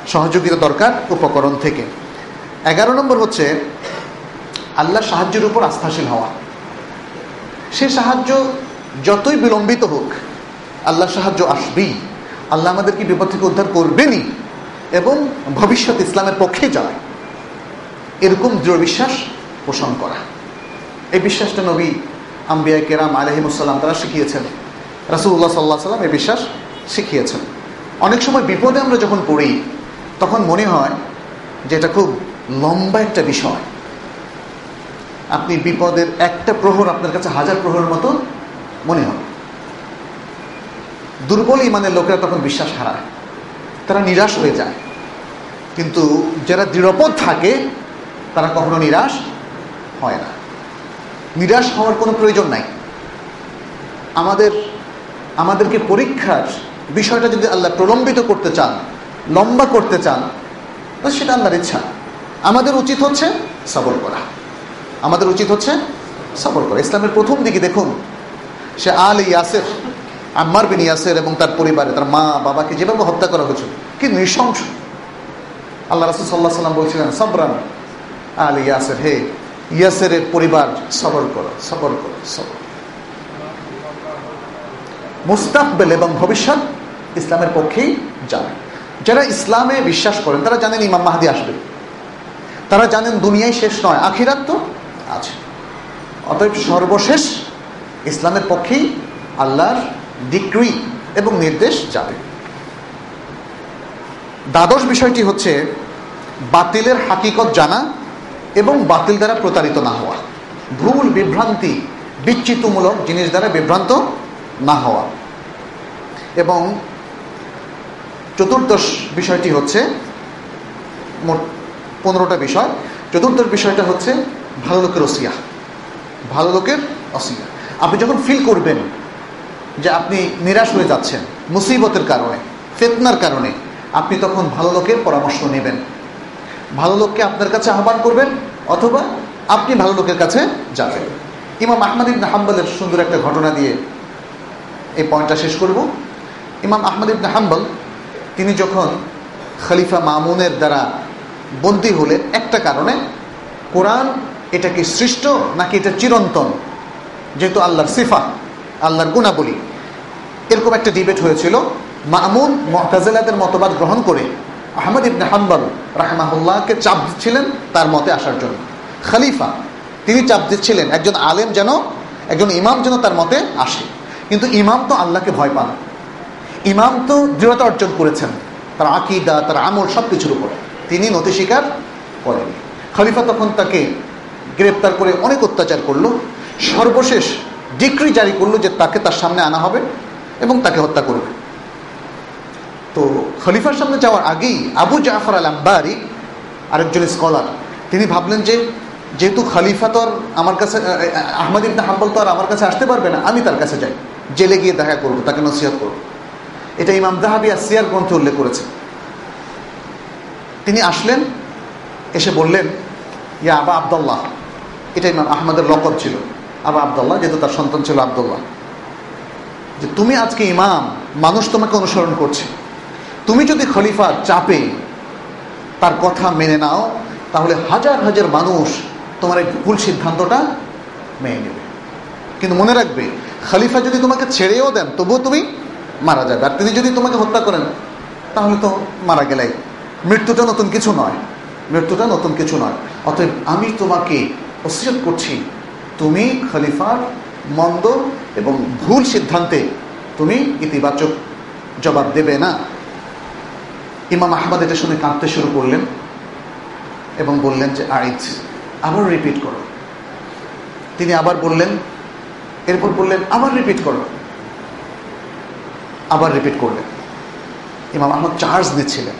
সহযোগিতা দরকার উপকরণ থেকে। এগারো নম্বর হচ্ছে আল্লাহর সাহায্যের উপর আস্থাশীল হওয়া। সে সাহায্য যতই বিলম্বিত হোক, আল্লাহর সাহায্য আসবেই। আল্লাহ আমাদেরকে বিপদ থেকে উদ্ধার করবেনই এবং ভবিষ্যৎ ইসলামের পক্ষেই যাবে, এরকম দৃঢ় বিশ্বাস পোষণ করা। এই বিশ্বাসটা নবী আম্বিয়া কেরাম আলাইহিমুসসালাম তারা শিখিয়েছেন, রাসূলুল্লাহ সাল্লাল্লাহু আলাইহি ওয়াসাল্লাম এই বিশ্বাস শিখিয়েছেন। অনেক সময় বিপদে আমরা যখন পড়ি তখন মনে হয় যে এটা খুব লম্বা একটা বিষয়। আপনি বিপদের একটা প্রহর আপনার কাছে হাজার প্রহরের মতো মনে হয়। দুর্বল ইমানের লোকেরা তখন বিশ্বাস হারায়, তারা নিরাশ হয়ে যায়। কিন্তু যারা দৃঢ়পদ থাকে তারা কখনো নিরাশ হয় না। নিরাশ হওয়ার কোনো প্রয়োজন নাই। আমাদের আমাদেরকে পরীক্ষার বিষয়টা যদি আল্লাহ প্রলম্বিত করতে চান, লম্বা করতে চান, তো সেটা আল্লাহর ইচ্ছা। আমাদের উচিত হচ্ছে সবর করা। আমাদের উচিত হচ্ছে সবর করা। ইসলামের প্রথম দিকে দেখুন, সে আল ইয়াসের, আম্মার বিন ইয়াসের এবং তার পরিবারে তার মা বাবাকে যেভাবে হত্যা করা হয়েছিল, কি নৃশংস। আল্লাহ রাসূল সাল্লাল্লাহু আলাইহি ওয়াসাল্লাম বলছিলেন, সবরান আল ইয়াসের, হে ইয়াসেরের পরিবার সবর করো, সবর করো, সবর। মুস্তাকবেল এবং ভবিষ্যৎ ইসলামের পক্ষেই যাবে। যারা ইসলামে বিশ্বাস করেন তারা জানেন ইমাম মাহদী আসবে, তারা জানেন দুনিয়ায় শেষ নয়, আখিরাত তো আছে। অতএব সর্বশেষ ইসলামের পক্ষেই আল্লাহর ডিক্রি এবং নির্দেশ যাবে। দ্বাদশ বিষয়টি হচ্ছে বাতিলের হাকিকত জানা এবং বাতিল দ্বারা প্রতারিত না হওয়া। ভুল বিভ্রান্তি বিচ্যুতিমূলক জিনিস দ্বারা বিভ্রান্ত না হওয়া। এবং চতুর্দশ বিষয়টি হচ্ছে, মোট পনেরোটা বিষয়, চতুর্দশ বিষয়টা হচ্ছে ভালো লোকের ওসিয়া। ভালো লোকের ওসিয়া। আপনি যখন ফিল করবেন যে আপনি নিরাশ হয়ে যাচ্ছেন মুসিবতের কারণে, ফিতনার কারণে, আপনি তখন ভালো লোকের পরামর্শ নেবেন। ভালো লোককে আপনার কাছে আহ্বান করবেন অথবা আপনি ভালো লোকের কাছে যাবেন। ইমাম আহমদ ইবনে হাম্বলের সুন্দর একটা ঘটনা দিয়ে এই পয়েন্টটা শেষ করব। ইমাম আহমদ ইবনে হাম্বল তিনি যখন খলিফা মামুনের দ্বারা বন্দী হলেন একটা কারণে, কোরআন এটা কি সৃষ্ট নাকি এটা চিরন্তন, যেহেতু আল্লাহর সিফা, আল্লাহর গুণাবলী, এরকম একটা ডিবেট হয়েছিল। মামুন মুতাজিলাদের মতবাদ গ্রহণ করে আহমদ ইবনে হাম্বল রাহমাহুল্লাহকে চাপ দিচ্ছিলেন তার মতে আসার জন্য। খলিফা তিনি চাপ দিচ্ছিলেন একজন আলেম যেন, একজন ইমাম যেন তার মতে আসে। কিন্তু ইমাম তো আল্লাহকে ভয় পান, ইমাম তো দৃঢ়তা অর্জন করেছেন তার আকীদা, তার আমল সব কিছুর উপরে, তিনি নতি স্বীকার করেন। খলিফা তখন তাকে গ্রেপ্তার করে অনেক অত্যাচার করলো, সর্বশেষ ডিক্রি জারি করলো যে তাকে তার সামনে আনা হবে এবং তাকে হত্যা করবে। তো খলিফার সামনে যাওয়ার আগেই আবু জাফর আল আম্বারি, আরেকজন স্কলার, তিনি ভাবলেন যে যেহেতু খলিফা তো আর আমার কাছে, আহমদ ইবনে হাম্বল তো আর আমার কাছে আসতে পারবে না, আমি তার কাছে যাই, জেলে গিয়ে দেখা করবো, তাকে নসিহত করবো। এটা ইমাম যাহাবী আসিয়ার গ্রন্থে উল্লেখ করেছে। তিনি আসলেন, এসে বললেন, ইয়া আবা আবদুল্লাহ, এটা ইমাম আহমদের লকব ছিল, আবা আবদুল্লাহ, যেহেতু তার সন্তান ছিল আবদুল্লাহ, যে তুমি আজকে ইমাম, মানুষ তোমাকে অনুসরণ করছে, তুমি যদি খলিফার চাপে তার কথা মেনে নাও তাহলে হাজার হাজার মানুষ তোমার এই ভুল সিদ্ধান্তটা মেনে নেবে। কিন্তু মনে রাখবে, খলিফা যদি তোমাকে ছেড়েও দেন তবুও তুমি মারা যাবে, আর তিনি যদি তোমাকে হত্যা করেন তাহলে তো মারা গেলেই, মৃত্যুটা নতুন কিছু নয়, মৃত্যুটা নতুন কিছু নয়। অতএব আমি তোমাকে ওসিয়ত করছি, তুমি খলিফার মন্দ এবং ভুল সিদ্ধান্তে তুমি ইতিবাচক জবাব দেবে না। ইমাম আহমদ এটা শুনে কাঁদতে শুরু করলেন এবং বললেন যে আইজ, আবার রিপিট করো। তিনি আবার বললেন, এরপর বললেন আবার রিপিট করো, আবার রিপিট করলেন। ইমাম আহমদ চার্জ নিচ্ছিলেন,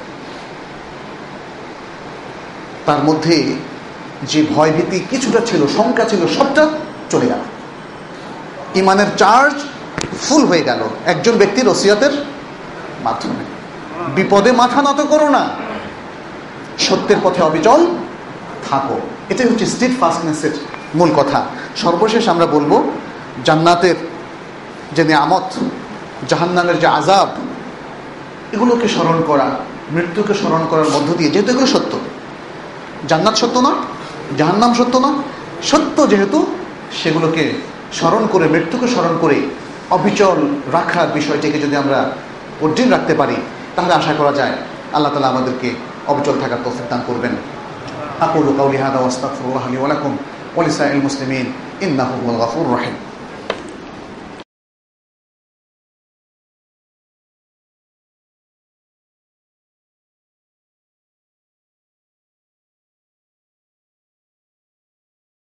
তার মধ্যে যে ভয়ভীতি কিছুটা ছিল, শঙ্কা ছিল, সবটা চলে গেল। ইমানের চার্জ ফুল হয়ে গেল একজন ব্যক্তির ওসিয়তের মাধ্যমে। বিপদে মাথা নত করো না, সত্যের পথে অবিচল থাকো। এটাই হচ্ছে স্টিড ফাস্টনেসের মূল কথা। সর্বশেষ আমরা বলবো, জান্নাতের যে নিয়ামত, জাহান্নামের যে আযাব, এগুলোকে স্মরণ করা মৃত্যুকে স্মরণ করার মধ্য দিয়ে, যেহেতু এগুলো সত্য, জান্নাত সত্য না, জাহান্নাম সত্য না, সত্য যেহেতু, সেগুলোকে স্মরণ করে, মৃত্যুকে স্মরণ করে অবিচল রাখার বিষয়টিকে যদি আমরা অর্জন রাখতে পারি, তাহলে আশা করা যায় আল্লাহ তাআলা আমাদেরকে অবিচল থাকার তৌফিক দান করবেন। আকুলু কাওলি হাযা ওয়া আস্তাগফিরুল্লাহ লি ওয়া লাকুম ওয়া লিসাইরিল মুসলিমিন ইন্নাহু হুয়াল গফুরুর রহিম।